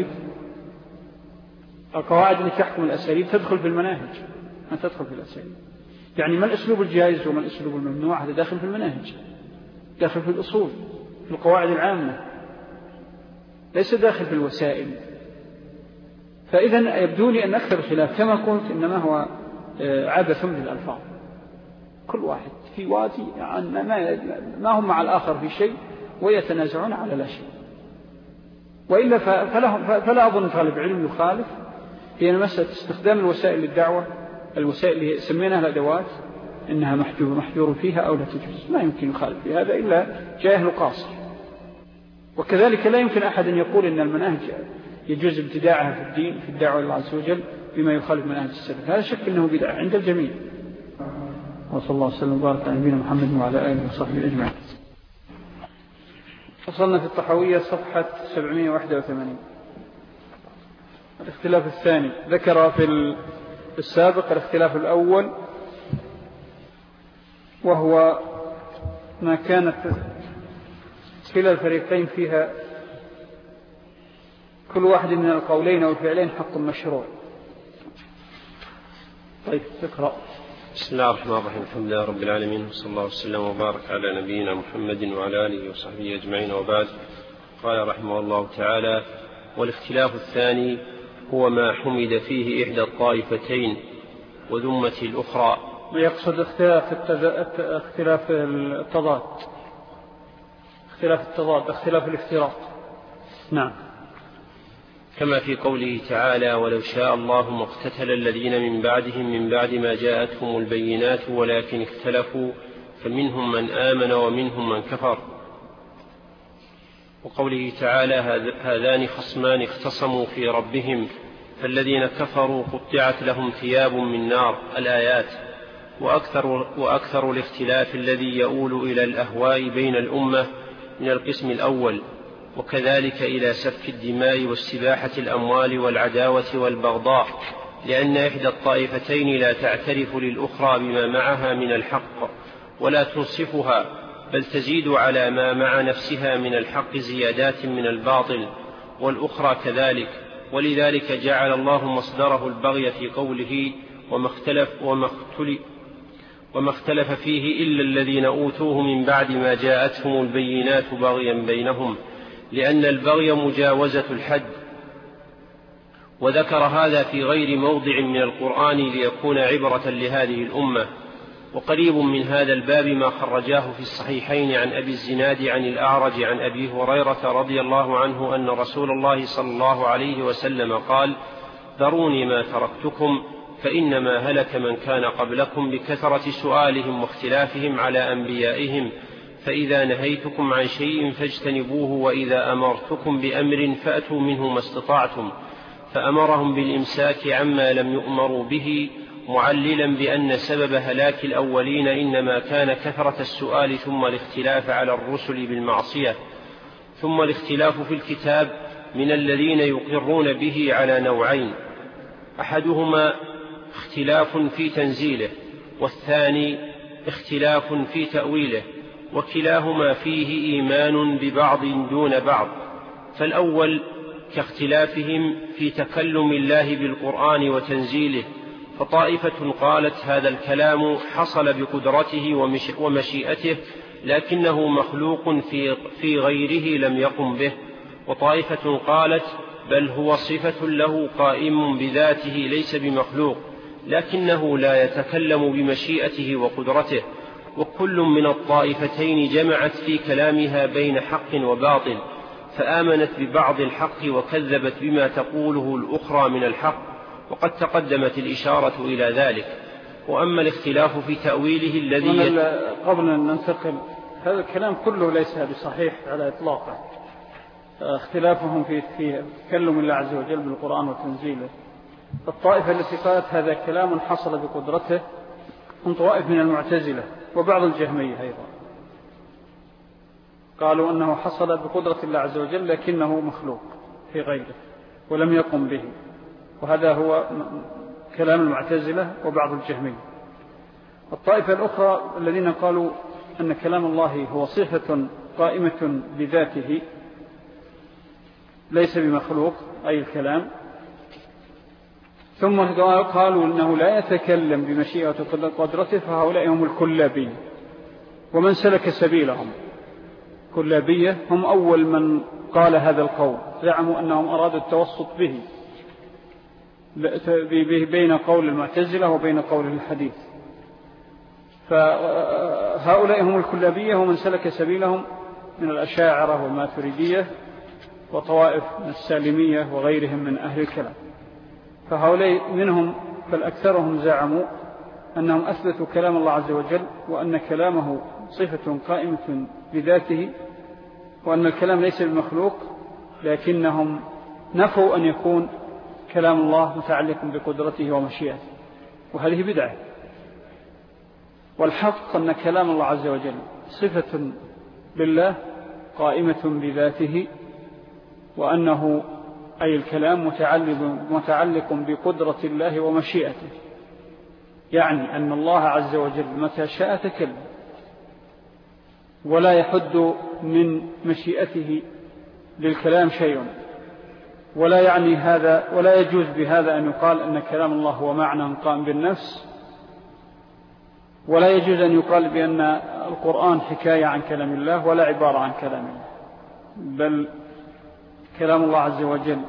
القواعد التي تحكم الأساليب تدخل في المناهج، ما تدخل في الأساليب. يعني ما الأسلوب الجائز وما الأسلوب الممنوع، هذا داخل في المناهج، داخل في الأصول، في القواعد العامة، ليس داخل في الوسائل. فإذا يبدو لي أن أكثر الخلاف كما قلت إنما هو عبث بالألفاظ، كل واحد في وادي يعني ما, ما هم مع الآخر في شيء ويتنازعون على لا شيء. وإلا فلا, فلا أظن طالب علم يخالف هي مسألة استخدام الوسائل للدعوة، الوسائل اللي سميناها الأدوات إنها محجور محجور فيها أو لا تجوز، ما يمكن يخالف في هذا إلا جاهل قاصر. وكذلك لا يمكن أحد أن يقول إن المناهج يجوز ابتداعها في الدين في الدعوة لله عز وجل بما يخالف مناهج السلف، هذا شك أنه بدعة عند الجميع. وصلى الله وسلم وبارك على نبينا محمد وعلى آله وصحبه أجمعين. وصلنا في الطحاوية صفحة سبعمائة وواحد وثمانين. الاختلاف الثاني ذكر في السابق الاختلاف الأول، وهو ما كانت كلا الفريقين فيها كل واحد من القولين أو الفعلين حق مشروع. طيب تقرأ. بسم الله الرحمن الرحيم. الحمد لله رب العالمين، وصلى الله وسلم وبارك على نبينا محمد وعلى آله وصحبه أجمعين، وبعد. قال رحمه الله تعالى: والاختلاف الثاني هو ما حمد فيه إحدى الطائفتين وذمة الأخرى. ويقصد اختلاف اختلاف التضاد، اختلاف التضاد اختلاف الافتراق. نعم. كما في قوله تعالى: ولو شاء الله ما اقتتل الذين من بعدهم من بعد ما جاءتهم البينات ولكن اختلفوا فمنهم من آمن ومنهم من كفر. وقوله تعالى: هذان خصمان اختصموا في ربهم فالذين كفروا قطعت لهم ثياب من نار. الآيات. وأكثر, وأكثر الاختلاف الذي يؤول إلى الأهواء بين الأمة من القسم الأول، وكذلك إلى سفك الدماء واستباحة الأموال والعداوة والبغضاء، لأن إحدى الطائفتين لا تعترف للأخرى بما معها من الحق ولا تنصفها، بل تزيد على ما مع نفسها من الحق زيادات من الباطل، والأخرى كذلك. ولذلك جعل الله مصدره البغي في قوله: وما اختلف, وما اختلف, وما اختلف فيه إلا الذين أوتوه من بعد ما جاءتهم البينات بغيا بينهم، لأن البغي مجاوزة الحد. وذكر هذا في غير موضع من القرآن ليكون عبرة لهذه الأمة. وقريب من هذا الباب ما خرجاه في الصحيحين عن أبي الزناد عن الأعرج عن أبي هريرة رضي الله عنه أن رسول الله صلى الله عليه وسلم قال: ذروني ما تركتكم فإنما هلك من كان قبلكم بكثرة سؤالهم واختلافهم على أنبيائهم، فإذا نهيتكم عن شيء فاجتنبوه، وإذا أمرتكم بأمر فأتوا منه ما استطعتم. فأمرهم بالإمساك عما لم يؤمروا به، معللا بأن سبب هلاك الأولين إنما كان كثرة السؤال ثم الاختلاف على الرسل بالمعصية، ثم الاختلاف في الكتاب من الذين يقرون به على نوعين: أحدهما اختلاف في تنزيله، والثاني اختلاف في تأويله، وكلاهما فيه إيمان ببعض دون بعض. فالأول كاختلافهم في تكلم الله بالقرآن وتنزيله، فطائفة قالت هذا الكلام حصل بقدرته ومشيئته لكنه مخلوق في غيره لم يقم به، وطائفة قالت بل هو صفة له قائم بذاته ليس بمخلوق لكنه لا يتكلم بمشيئته وقدرته. وكل من الطائفتين جمعت في كلامها بين حق وباطل، فآمنت ببعض الحق وكذبت بما تقوله الأخرى من الحق، وقد تقدمت الإشارة إلى ذلك. وأما الاختلاف في تأويله الذي قبل أن ننتقل، هذا الكلام كله ليس بصحيح على إطلاقه. اختلافهم في في تكلم الله عز وجل بالقرآن وتنزيله، الطائفة التي قالت هذا كلام حصل بقدرته هم طوائف من المعتزلة وبعض الجهمية أيضا، قالوا أنه حصل بقدرة الله عز وجل لكنه مخلوق في غيره ولم يقم به، وهذا هو كلام المعتزلة وبعض الجهمية. الطائفة الأخرى الذين قالوا أن كلام الله هو صفة قائمة بذاته ليس بمخلوق أي الكلام، ثم قالوا أنه لا يتكلم بمشيئة قدرته، فهؤلاء هم الكلابية ومن سلك سبيلهم. كلابية هم أول من قال هذا القول، زعموا أنهم أرادوا التوسط به بين قول المعتزلة وبين قول الحديث، فهؤلاء هم الكلابية ومن سلك سبيلهم من الأشاعرة والماتريدية وطوائف السالمية وغيرهم من أهل الكلام. فهؤلاء منهم بل أكثرهم زعموا أنهم أثبتوا كلام الله عز وجل وأن كلامه صفة قائمة بذاته، وأن الكلام ليس بمخلوق، لكنهم نفوا أن يكون كلام الله متعلق بقدرته ومشيئته، وهذه بدعة. والحق أن كلام الله عز وجل صفة لله قائمة بذاته، وأنه أي الكلام متعلق, متعلق بقدرة الله ومشيئته، يعني أن الله عز وجل متى شاء تكلم، ولا يحد من مشيئته للكلام شيء، ولا يعني هذا ولا يجوز بهذا أن يقال أن كلام الله هو معنى قائم بالنفس، ولا يجوز أن يقال بأن القرآن حكاية عن كلام الله ولا عبارة عن كلام الله، بل كلام الله عز وجل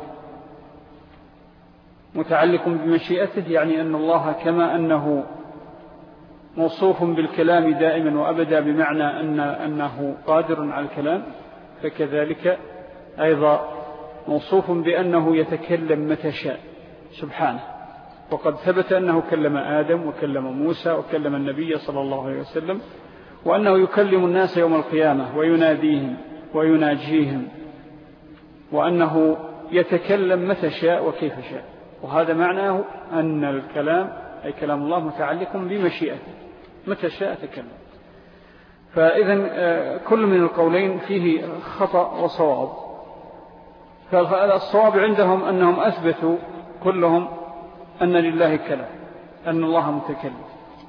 متعلق بمشيئته، يعني أن الله كما أنه موصوف بالكلام دائما وأبدا بمعنى أن أنه قادر على الكلام، فكذلك أيضا موصوف بأنه يتكلم متى شاء سبحانه. وقد ثبت أنه كلم آدم وكلم موسى وكلم النبي صلى الله عليه وسلم، وأنه يكلم الناس يوم القيامة ويناديهم ويناجيهم، وأنه يتكلم متى شاء وكيف شاء. وهذا معناه أن الكلام أي كلام الله متعلق بمشيئته، متى شاء تكلم. فإذا كل من القولين فيه خطأ وصواب. فالصواب عندهم أنهم أثبتوا كلهم أن لله كلام، أن الله متكلم،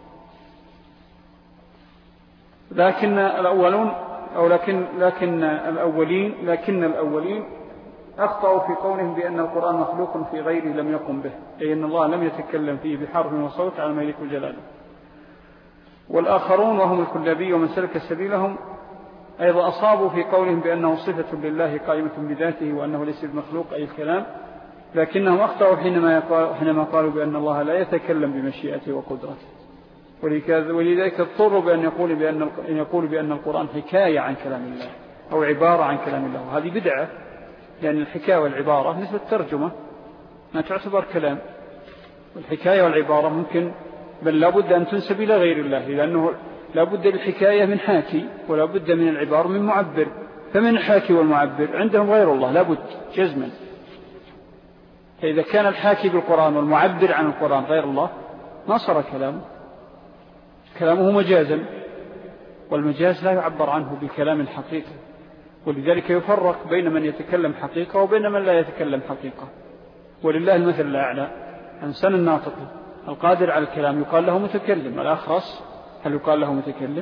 لكن الأولون أو لكن لكن الأولين لكن الأولين أخطأوا في قولهم بأن القرآن مخلوق في غيره لم يقم به، أي أن الله لم يتكلم فيه بحرف وصوت على ما يليق بجلاله. والآخرون وهم الكلابي ومن سلك سبيلهم أيضا أصابوا في قولهم بأنه صفة لله قائمة بذاته وأنه ليس بمخلوق أي الكلام، لكنهم أخطأوا حينما, حينما قالوا بأن الله لا يتكلم بمشيئته وقدرته. ولذلك اضطروا بأن يقول بأن, أن يقول بأن القرآن حكاية عن كلام الله أو عبارة عن كلام الله، وهذه بدعة، لأن يعني الحكاية والعبارة مثل الترجمة ما تعتبر كلام، والحكاية والعبارة ممكن بل لابد أن تنسب إلى غير الله، لأنه لابد للحكاية من حاكي ولابد من العبارة من معبر، فمن الحاكي والمعبر عندهم غير الله لابد جزما. فإذا كان الحاكي بالقرآن والمعبر عن القرآن غير الله ما صار كلامه، كلامه مجازا، والمجاز لا يعبر عنه بكلام الحقيقة. ولذلك يفرق بين من يتكلم حقيقة وبين من لا يتكلم حقيقة. ولله المثل الأعلى، إنسان الناطق القادر على الكلام يقال له متكلم، الأخرس هل يقال له متكلم؟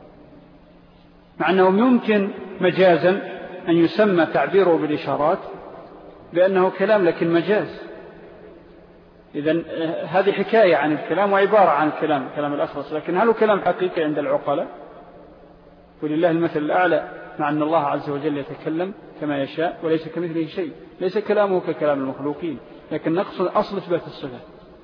مع أنه يمكن مجازا أن يسمى تعبيره بالإشارات بأنه كلام لكن مجاز. إذن هذه حكاية عن الكلام وعبارة عن الكلام، كلام الأخرس، لكن هل هو كلام حقيقي عند العقلاء؟ ولله المثل الأعلى، مع أن الله عز وجل يتكلم كما يشاء وليس كمثله شيء، ليس كلامه ككلام المخلوقين، لكن نقصد أصل إثبات الصفة.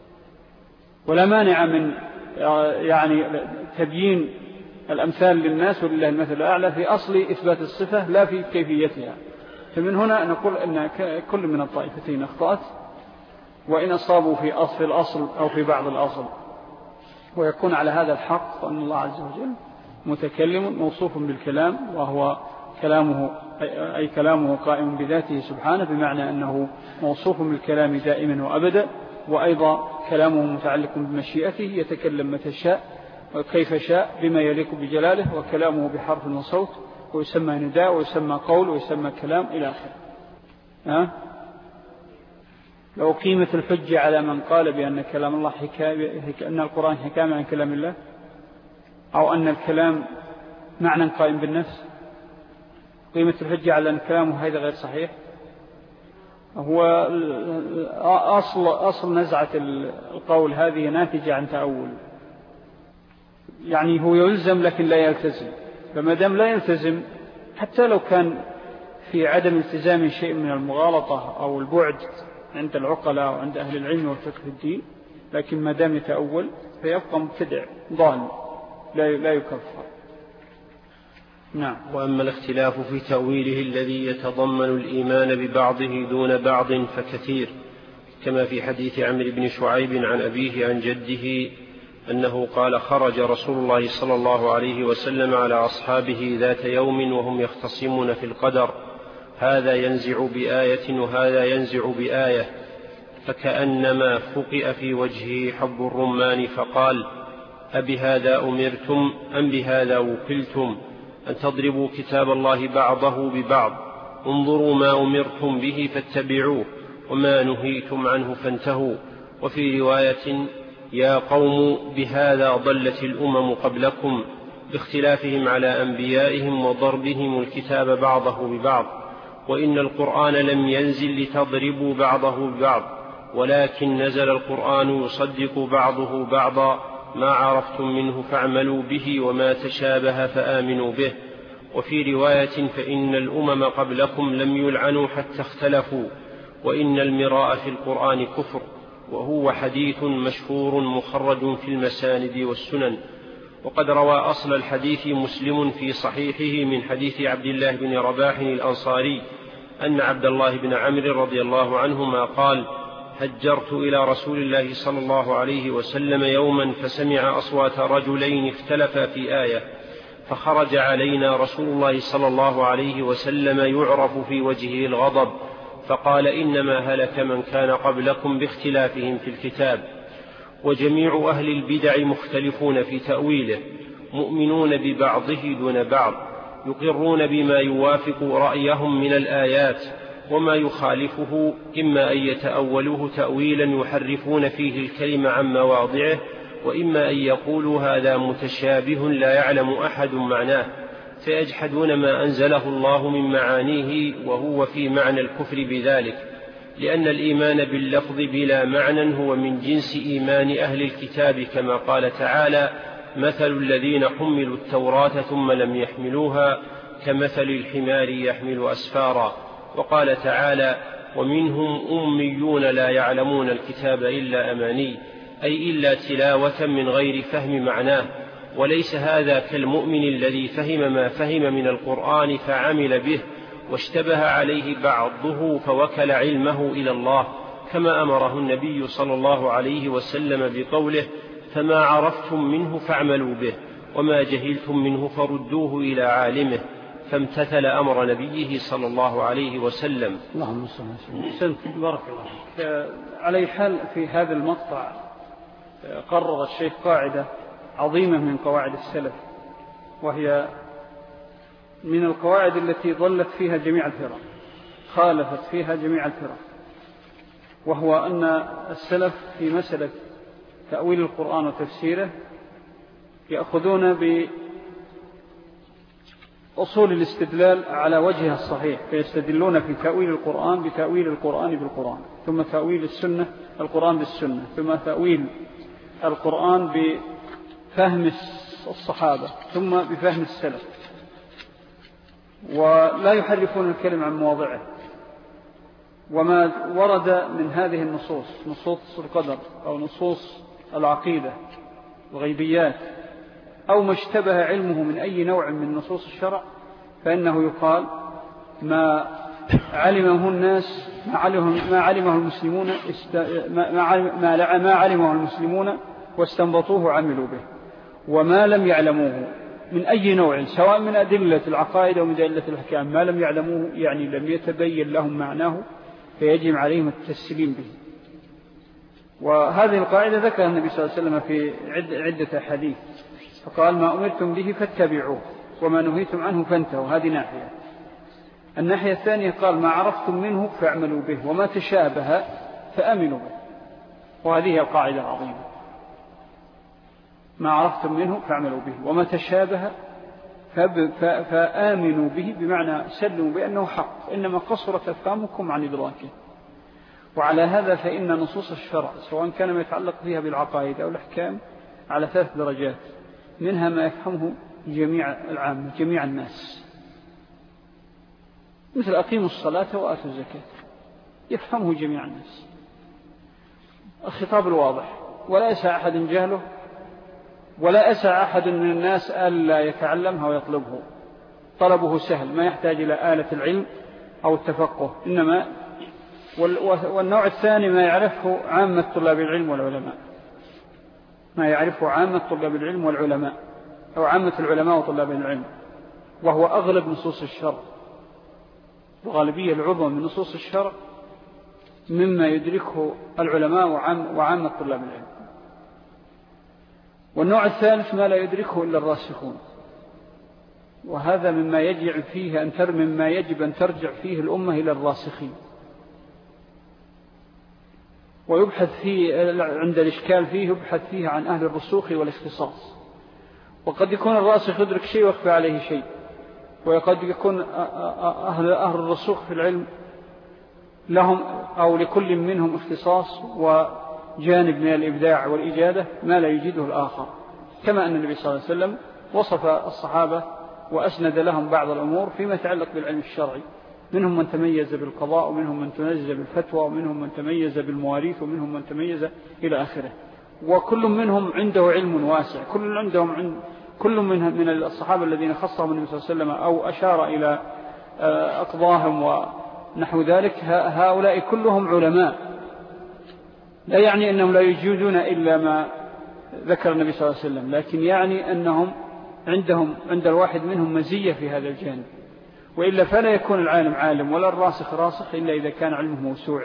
ولا مانع من يعني تبيين الأمثال للناس، ولله المثل الأعلى في أصل إثبات الصفة لا في كيفيتها. فمن هنا نقول أن كل من الطائفتين أخطأت، وإن أصابوا في أصل الأصل أو في بعض الأصل، ويكون على هذا الحق أن الله عز وجل متكلم موصوف بالكلام، وهو كلامه أي كلامه قائم بذاته سبحانه، بمعنى أنه موصوف بالكلام دائما وأبدا، وأيضا كلامه متعلق بمشيئته يتكلم متى شاء وكيف شاء بما يليق بجلاله، وكلامه بحرف وصوت، ويسمى نداء ويسمى قول ويسمى كلام إلى آخره. ها؟ لو قيمة الحجة على من قال بأن كلام الله حكاية، أن القرآن حكاية عن كلام الله، أو أن الكلام معنى قائم بالنفس، قيمة الحجة على أن كلامه هذا غير صحيح. هو أصل, أصل نزعة القول هذه ناتجة عن تأول، يعني هو يلزم لكن لا يلتزم. فما دام لا يلتزم، حتى لو كان في عدم التزام شيء من المغالطة أو البعد عند العقلاء وعند أهل العلم والفقه في الدين، لكن ما دام يتأول فيبقى مبتدع ضال لا يكفر. نعم. وأما الاختلاف في تأويله الذي يتضمن الإيمان ببعضه دون بعض فكثير، كما في حديث عمرو بن شعيب عن أبيه عن جده أنه قال: خرج رسول الله صلى الله عليه وسلم على أصحابه ذات يوم وهم يختصمون في القدر، هذا ينزع بآية وهذا ينزع بآية، فكأنما فقئ في وجهه حب الرمان، فقال: أبهذا أمرتم أم بهذا وكلتم؟ أن تضربوا كتاب الله بعضه ببعض، انظروا ما أمرتم به فاتبعوه وما نهيتم عنه فانتهوا. وفي رواية: يا قوم بهذا ضلت الأمم قبلكم باختلافهم على أنبيائهم وضربهم الكتاب بعضه ببعض، وإن القرآن لم ينزل لتضربوا بعضه ببعض، ولكن نزل القرآن يصدق بعضه بعضا، ما عرفتم منه فاعملوا به وما تشابه فآمنوا به. وفي رواية: فإن الأمم قبلكم لم يلعنوا حتى اختلفوا، وإن المراء في القرآن كفر. وهو حديث مشهور مخرج في المساند والسنن. وقد روى أصل الحديث مسلم في صحيحه من حديث عبد الله بن رباح الأنصاري أن عبد الله بن عمرو رضي الله عنهما قال: هجرت إلى رسول الله صلى الله عليه وسلم يوما فسمع أصوات رجلين اختلفا في آية، فخرج علينا رسول الله صلى الله عليه وسلم يعرف في وجهه الغضب، فقال: إنما هلك من كان قبلكم باختلافهم في الكتاب. وجميع أهل البدع مختلفون في تأويله، مؤمنون ببعضه دون بعض، يقرون بما يوافق رأيهم من الآيات، وما يخالفه إما أن يتأولوه تأويلا يحرفون فيه الكلمة عن مواضعه، وإما أن يقولوا هذا متشابه لا يعلم أحد معناه، فيجحدون ما أنزله الله من معانيه، وهو في معنى الكفر بذلك، لأن الإيمان باللفظ بلا معنى هو من جنس إيمان أهل الكتاب، كما قال تعالى: مثل الذين حملوا التوراة ثم لم يحملوها كمثل الحمار يحمل أسفارا. وقال تعالى: ومنهم أميون لا يعلمون الكتاب إلا أماني، أي إلا تلاوة من غير فهم معناه. وليس هذا كالمؤمن الذي فهم ما فهم من القرآن فعمل به، واشتبه عليه بعضه فوكل علمه إلى الله، كما أمره النبي صلى الله عليه وسلم بقوله: فما عرفتم منه فاعملوا به، وما جهلتم منه فردوه إلى عالمه، فامتثل أمر نبيه صلى الله عليه وسلم. اللهم صل وسلم. بارك الله. على حال في هذا المقطع قرر الشيخ قاعدة عظيمة من قواعد السلف، وهي من القواعد التي ضلت فيها جميع الفرق، خالفت فيها جميع الفرق، وهو أن السلف في مسألة تأويل القرآن وتفسيره يأخذون بأصول الاستدلال على وجهها الصحيح، فيستدلون في تأويل القرآن بتأويل القرآن بالقرآن، ثم تأويل السنة القرآن بالسنة، ثم تأويل القرآن بفهم الصحابة، ثم بفهم السلف، ولا يحرفون الكلم عن مواضعه. وما ورد من هذه النصوص، نصوص القدر أو نصوص العقيدة الغيبيات، أو ما اشتبه علمه من أي نوع من نصوص الشرع، فإنه يقال ما علمه الناس ما علمه, ما علمه المسلمون است... ما, علم... ما علمه المسلمون واستنبطوه عملوا به، وما لم يعلموه من أي نوع سواء من أدلة العقائد أو من أدلة الأحكام، ما لم يعلموه يعني لم يتبين لهم معناه، فيجب عليهم التسليم به. وهذه القاعدة ذكر النبي صلى الله عليه وسلم في عدة حديث، فقال: ما أمرتم به فاتبعوه وما نهيتم عنه فانتهوا. هذه ناحية. الناحية الثانية قال: ما عرفتم منه فاعملوا به وما تشابه فآمنوا به. وهذه القاعدة العظيمة: ما عرفتم منه فاعملوا به وما تشابه فآمنوا به، بمعنى سلموا بأنه حق، إنما قصرت أفهامكم عن إدراكه. وعلى هذا فإن نصوص الشرع سواء كان ما يتعلق فيها بالعقائد أو الأحكام على ثلاث درجات، منها ما يفهمه جميع العامة جميع الناس، مثل أقيموا الصلاة وآتوا الزكاة، يفهمه جميع الناس، الخطاب الواضح، ولا يسع أحد جهله، ولا يسع أحد من الناس ألا يتعلمها ويطلبه، طلبه سهل، ما يحتاج إلى آلة العلم أو التفقه، إنما والنوع الثاني ما يعرفه عامة طلاب العلم والعلماء، ما يعرفه عامة طلاب العلم والعلماء أو عامة العلماء وطلاب العلم، وهو أغلب نصوص الشرع، الغالبية العظمى من نصوص الشرع مما يدركه العلماء وعامة طلاب العلم. والنوع الثالث ما لا يدركه إلا الراسخون، وهذا مما يجب فيه أن تر مما يجب أن ترجع فيه الأمة إلى الراسخين، ويبحث فيه عند الإشكال فيه يبحث فيه عن أهل الرسوخ والاختصاص. وقد يكون الراسخ يدرك شيء ويخفى عليه شيء، وقد يكون أهل, أهل الرسوخ في العلم لهم أو لكل منهم اختصاص وجانب من الإبداع والإجادة ما لا يجده الآخر، كما أن النبي صلى الله عليه وسلم وصف الصحابة وأسند لهم بعض الأمور فيما يتعلق بالعلم الشرعي، منهم من تميز بالقضاء، ومنهم من تميز بالفتوى، ومنهم من تميز بالمواريث، ومنهم من تميز إلى آخره. وكل منهم عنده علم واسع، كل عندهم عند كل من من الصحابة الذين خصهم النبي صلى الله عليه وسلم أو أشار إلى أقضاهم ونحو ذلك، هؤلاء كلهم علماء، لا يعني أنهم لا يجودون إلا ما ذكر النبي صلى الله عليه وسلم، لكن يعني أنهم عندهم عند الواحد منهم مزية في هذا الجانب، وإلا فلا يكون العالم عالم ولا الراسخ راسخ إلا إذا كان علمه موسوعي.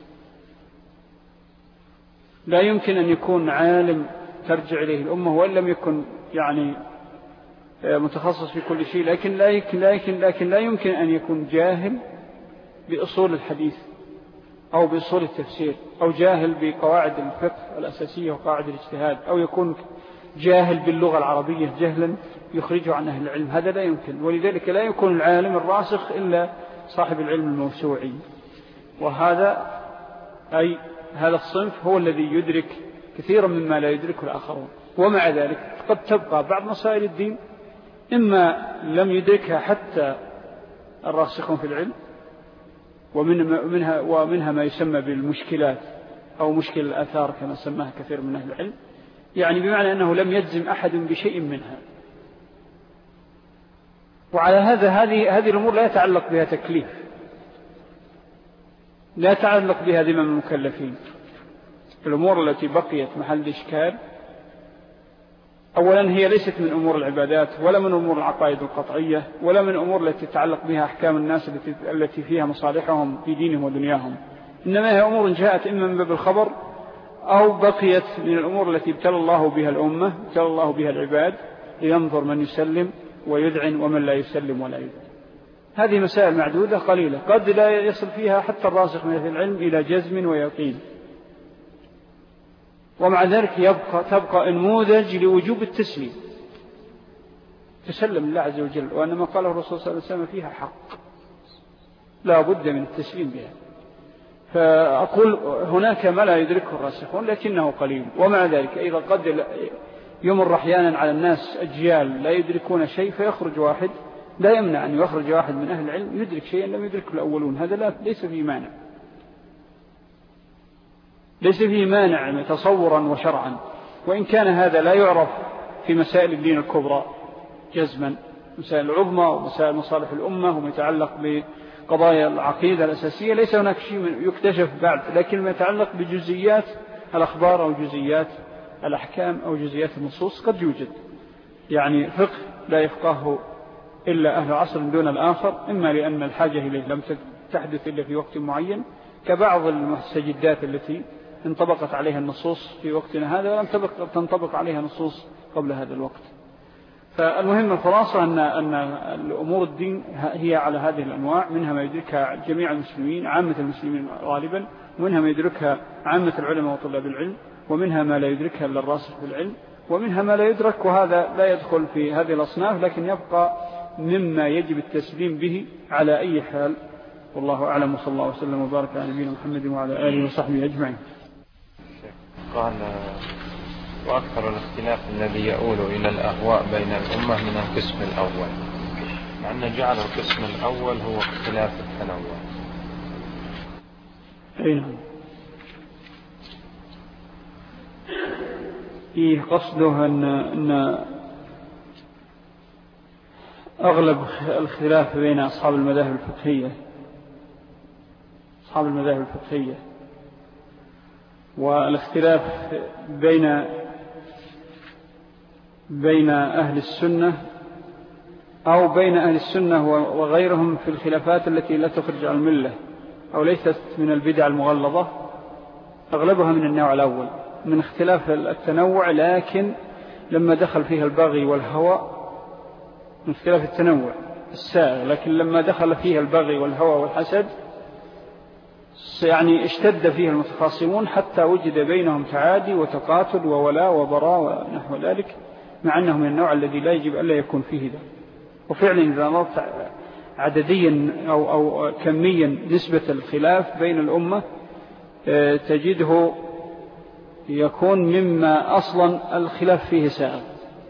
لا يمكن أن يكون عالم ترجع إليه الأمة وإن لم يكن يعني متخصص في كل شيء، لكن لا يمكن, لا يمكن, لكن لا يمكن أن يكون جاهل بأصول الحديث أو بأصول التفسير، أو جاهل بقواعد الفقه الأساسية وقواعد الاجتهاد، أو يكون جاهل باللغة العربية جهلا يخرجه عن أهل العلم، هذا لا يمكن. ولذلك لا يكون العالم الراسخ إلا صاحب العلم الموسوعي، وهذا أي هذا الصنف هو الذي يدرك كثيرا مما لا يدركه الآخرون. ومع ذلك قد تبقى بعض مسائل الدين إما لم يدركها حتى الراسخون في العلم، ومنها, ومنها ما يسمى بالمشكلات أو مشكل الآثار كما سماها كثير من أهل العلم، يعني بمعنى أنه لم يجزم أحد بشيء منها. وعلى هذا هذه هذه الأمور لا يتعلق بها تكليف، لا يتعلق بها ذمم المكلفين. الأمور التي بقيت محل إشكال أولا هي ليست من أمور العبادات، ولا من أمور العقائد القطعية، ولا من أمور التي تتعلق بها أحكام الناس التي, التي فيها مصالحهم في دينهم ودنياهم، إنما هي أمور جاءت إما من باب الخبر أو بقيت من الأمور التي ابتلى الله بها الأمة، ابتلى الله بها العباد، لينظر من يسلم ويدعن ومن لا يسلم ولا يدعن. هذه مسائل معدودة قليلة قد لا يصل فيها حتى الراسخ من العلم إلى جزم ويقين، ومع ذلك يبقى تبقى نموذج لوجوب التسليم، تسلم الله عز وجل، وأن ما قاله الرسول صلى الله عليه وسلم فيها حق لا بد من التسليم بها. فأقول هناك ما لا يدركه الراسخون لكنه قليل، ومع ذلك أيضا قد يمر أحيانا على الناس أجيال لا يدركون شيء فيخرج واحد، لا يمنع أن يخرج واحد من أهل العلم يدرك شيئا لم يدركه الأولون، هذا لا ليس فيه مانع، ليس فيه مانع تصورا وشرعا، وإن كان هذا لا يعرف في مسائل الدين الكبرى جزما، مسائل العظمى ومسائل مصالح الأمة وما يتعلق بقضايا العقيدة الأساسية ليس هناك شيء يكتشف بعد، لكن ما يتعلق بجزئيات الأخبار أو جزئيات الأحكام أو جزئيات النصوص قد يوجد. يعني فقه لا يفقهه إلا أهل عصر دون الآخر، إما لأن الحاجة إليه لم تحدث إلا في وقت معين، كبعض المستجدات التي انطبقت عليها النصوص في وقتنا هذا ولم تنطبق عليها نصوص قبل هذا الوقت. فالمهم الخلاصة أن, أن الأمور الدين هي على هذه الأنواع، منها ما يدركها جميع المسلمين عامة المسلمين غالبا، ومنها ما يدركها عامة العلماء وطلاب العلم، ومنها ما لا يدركها إلا الراسخ في العلم، ومنها ما لا يدرك، وهذا لا يدخل في هذه الأصناف لكن يبقى مما يجب التسليم به على أي حال. والله أعلم، وصلى الله وسلم وبارك على نبينا محمد وعلى آله وصحبه أجمعين. قال: وأكثر الاختلاف الذي يؤول إلى الأهواء بين الأمة من القسم الأول، مع أن جعل القسم الأول هو اختلاف التنوع. أين إيه قصده أن, أن أغلب الخلاف بين أصحاب المذاهب الفقهية أصحاب المذاهب الفقهية والاختلاف بين بين أهل السنة أو بين أهل السنة وغيرهم في الخلافات التي لا تخرج عن الملة أو ليست من البدع المغلظة، أغلبها من النوع الأول من اختلاف التنوع، لكن لما دخل فيها البغي والهوى من اختلاف التنوع السائغ، لكن لما دخل فيها البغي والهوى والحسد يعني اشتد فيها المتخاصمون حتى وجد بينهم تعادي وتقاتل وولاء وبراء ونحو ذلك، مع أنه من النوع الذي لا يجب ألا يكون فيه ذا. وفعلا إذا نظرت عدديا أو, أو كميا نسبة الخلاف بين الأمة تجده يكون مما أصلا الخلاف فيه سائغ،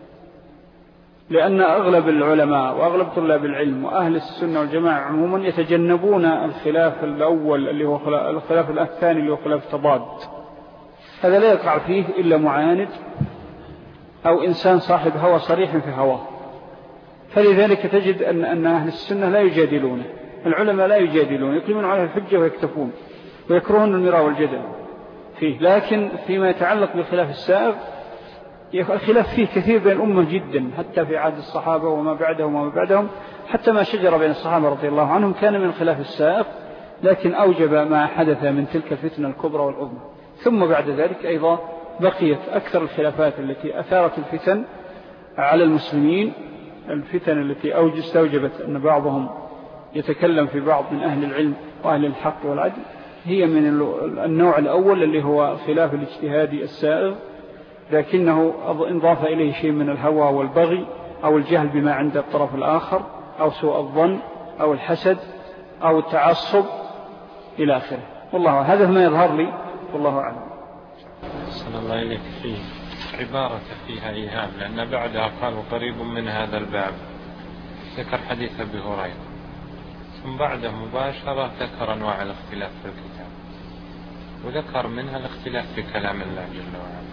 لأن أغلب العلماء وأغلب طلاب العلم وأهل السنة والجماعة عموما يتجنبون الخلاف الأول اللي هو الخلاف الثاني اللي هو خلاف تضاد. هذا لا يقع فيه إلا معاند أو إنسان صاحب هوى صريح في هواه. فلذلك تجد أن, أن أهل السنة لا يجادلونه، العلماء لا يجادلون، يقيمون على الحجة ويكتفون ويكرهون المراء والجدل فيه. لكن فيما يتعلق بالخلاف السائغ الخلاف فيه كثير بين الأمة جدا، حتى في عهد الصحابة وما بعدهم وما بعدهم، حتى ما شجر بين الصحابة رضي الله عنهم كان من الخلاف السائغ، لكن أوجب ما حدث من تلك الفتنة الكبرى والعظمى. ثم بعد ذلك أيضا بقيت أكثر الخلافات التي أثارت الفتن على المسلمين، الفتن التي استوجبت أن بعضهم يتكلم في بعض من أهل العلم وأهل الحق والعدل، هي من النوع الأول اللي هو خلاف الاجتهادي السائغ، لكنه انضاف إليه شيء من الهوى والبغي أو الجهل بما عند الطرف الآخر أو سوء الظن أو الحسد أو التعصب إلى آخره. والله هذا ما يظهر لي والله أعلم. صلى الله إليك فيه عبارة فيها إيهام، لأن بعدها قالوا قريب من هذا الباب ذكر حديث أبي هريرة، ثم بعده مباشرة ذكر أنواع الاختلاف في الكتاب، وذكر منها الاختلاف في كلام الله جل وعلا.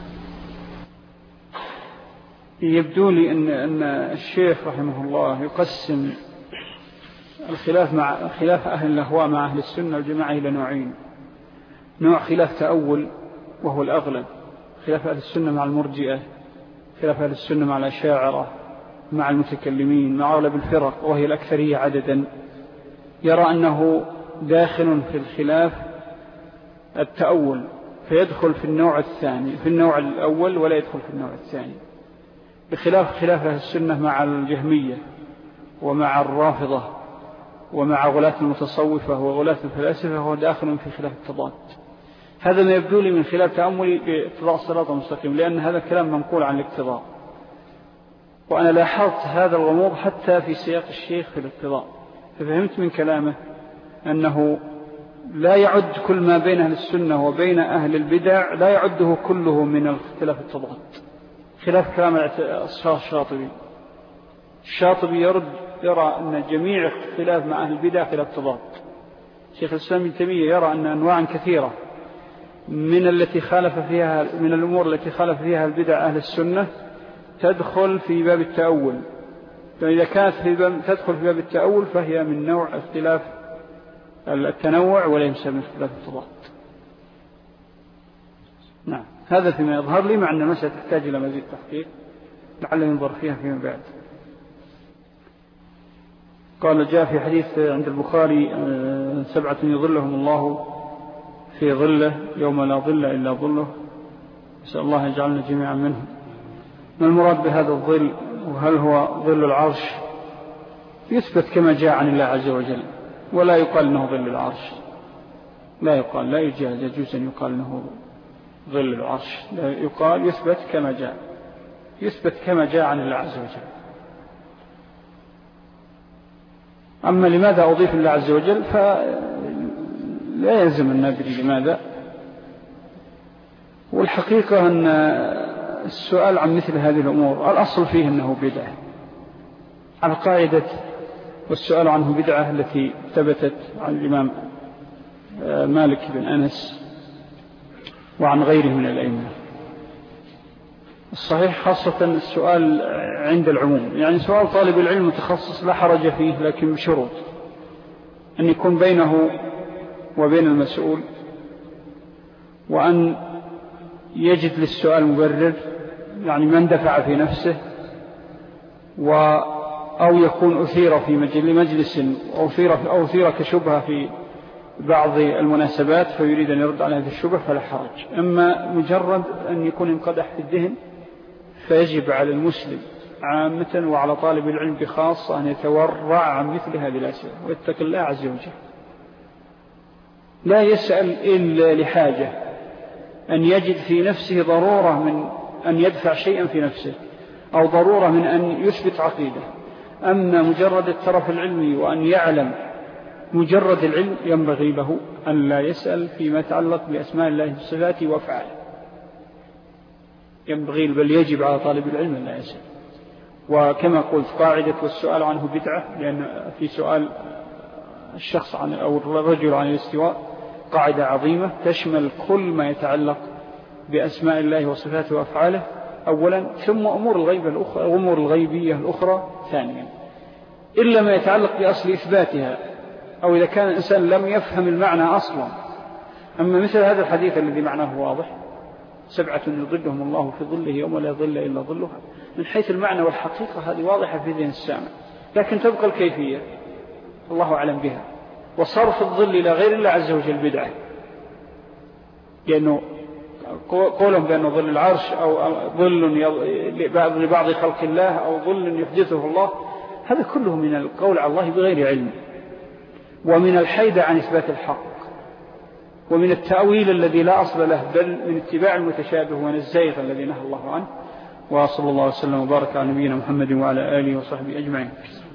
يبدو لي أن, أن الشيخ رحمه الله يقسم الخلاف مع خلاف أهل الأهواء مع أهل السنة والجماعة إلى نوعين: نوع خلاف تأول وهو الأغلب، خلاف أهل السنة مع المرجئة، خلاف أهل السنة مع الأشاعرة، مع المتكلمين، مع أغلب الفرق وهي الأكثرية عددا، يرى أنه داخل في الخلاف التأول فيدخل في النوع الثاني في النوع الأول ولا يدخل في النوع الثاني، بخلاف خلاف أهل السنة مع الجهمية ومع الرافضة ومع غلاة المتصوفة وغلاة الفلاسفة، هو داخل في خلاف التضاد. هذا ما يبدو لي من خلال تأملي باقتضاء الصراط المستقيم، لأن هذا الكلام منقول عن الاقتضاء، وأنا لاحظت هذا الغموض حتى في سياق الشيخ في الاقتضاء، ففهمت من كلامه أنه لا يعد كل ما بين أهل السنة وبين أهل البدع لا يعده كله من الاختلاف التضاد، خلاف كلام الشاطبي. الشاطبي يرد يرى أن جميع اختلاف مع أهل البدع خلاف تضاد. شيخ الإسلام ابن تيمية يرى أن أنواع كثيرة من التي خالف فيها من الأمور التي خالف فيها البدع أهل السنة تدخل في باب التأول، فإذا كانت في باب تدخل في باب التأول فهي من نوع اختلاف التنوع ولا يسمى اختلاف التضاد. نعم، هذا فيما يظهر لي، مع أن المسألة تحتاج إلى مزيد تحقيق لعل ينظر فيها فيما بعد. قال جاء في حديث عند البخاري سبعة يظلهم الله في ظله يوم لا ظل إلا ظله، نسأل الله يجعلنا جميعا منهم. ما المراد بهذا الظل؟ وهل هو ظل العرش؟ يثبت كما جاء عن الله عز وجل، ولا يقال أنه ظل العرش، لا يقال، لا يجوز أن يقال أنه ظل العرش، لا يقال، يثبت كما جاء، يثبت كما جاء عن الله عز وجل. أما لماذا أضيف الله عز وجل فلا يلزم أن ندري لماذا، والحقيقة أن السؤال عن مثل هذه الأمور الأصل فيه أنه بدعة على قاعدة، والسؤال عنه بدعة التي ثبتت عن الإمام مالك بن أنس وعن غيره من الأئمة. الصحيح خاصة السؤال عند العموم، يعني سؤال طالب العلم متخصص لا حرج فيه، لكن بشروط أن يكون بينه وبين المسؤول، وأن يجد للسؤال مبرر، يعني من دفع في نفسه، و أو يكون أثير في مجلس أو أثير, أو أثير كشبهة في بعض المناسبات فيريد أن يرد على هذه الشبهة فلا حرج. أما مجرد أن يكون انقدح في الذهن فيجب على المسلم عامة وعلى طالب العلم بخاصة أن يتورع عن مثل هذه الأسئلة ويتق الله عز وجل. لا يسأل إلا لحاجة، أن يجد في نفسه ضرورة من أن يدفع شيئا في نفسه، أو ضرورة من أن يثبت عقيدة. أما مجرد الترف العلمي وأن يعلم مجرد العلم ينبغي له أن لا يسأل فيما يتعلق بأسماء الله وصفاته وأفعاله، ينبغي بل يجب على طالب العلم أن لا يسأل. وكما قلت قاعدة والسؤال عنه بدعة، لأن في سؤال الشخص عن أو الرجل عن الاستواء قاعدة عظيمة تشمل كل ما يتعلق بأسماء الله وصفاته وأفعاله أولا، ثم أمور الغيبة الأخرى أمور الغيبية الأخرى ثانيا، إلا ما يتعلق بأصل إثباتها، أو إذا كان الإنسان لم يفهم المعنى أصلا. أما مثل هذا الحديث الذي معناه واضح، سبعة يظلهم الله في ظله يوم لا ظل إلا ظله، من حيث المعنى والحقيقة هذه واضحة في ذهن السامع، لكن تبقى الكيفية الله أعلم بها. وصرف الظل إلى غير الله عز وجل بدعة، لأنه قولهم بأنه ظل العرش أو ظل لبعض خلق الله أو ظل يحدثه الله، هذا كله من القول على الله بغير علم، ومن الحيدة عن إثبات الحق، ومن التأويل الذي لا أصل له، بل من اتباع المتشابه والزيغ الذي نهى الله عنه. وصلى الله وسلم وبارك على نبينا محمد وعلى آله وصحبه أجمعين.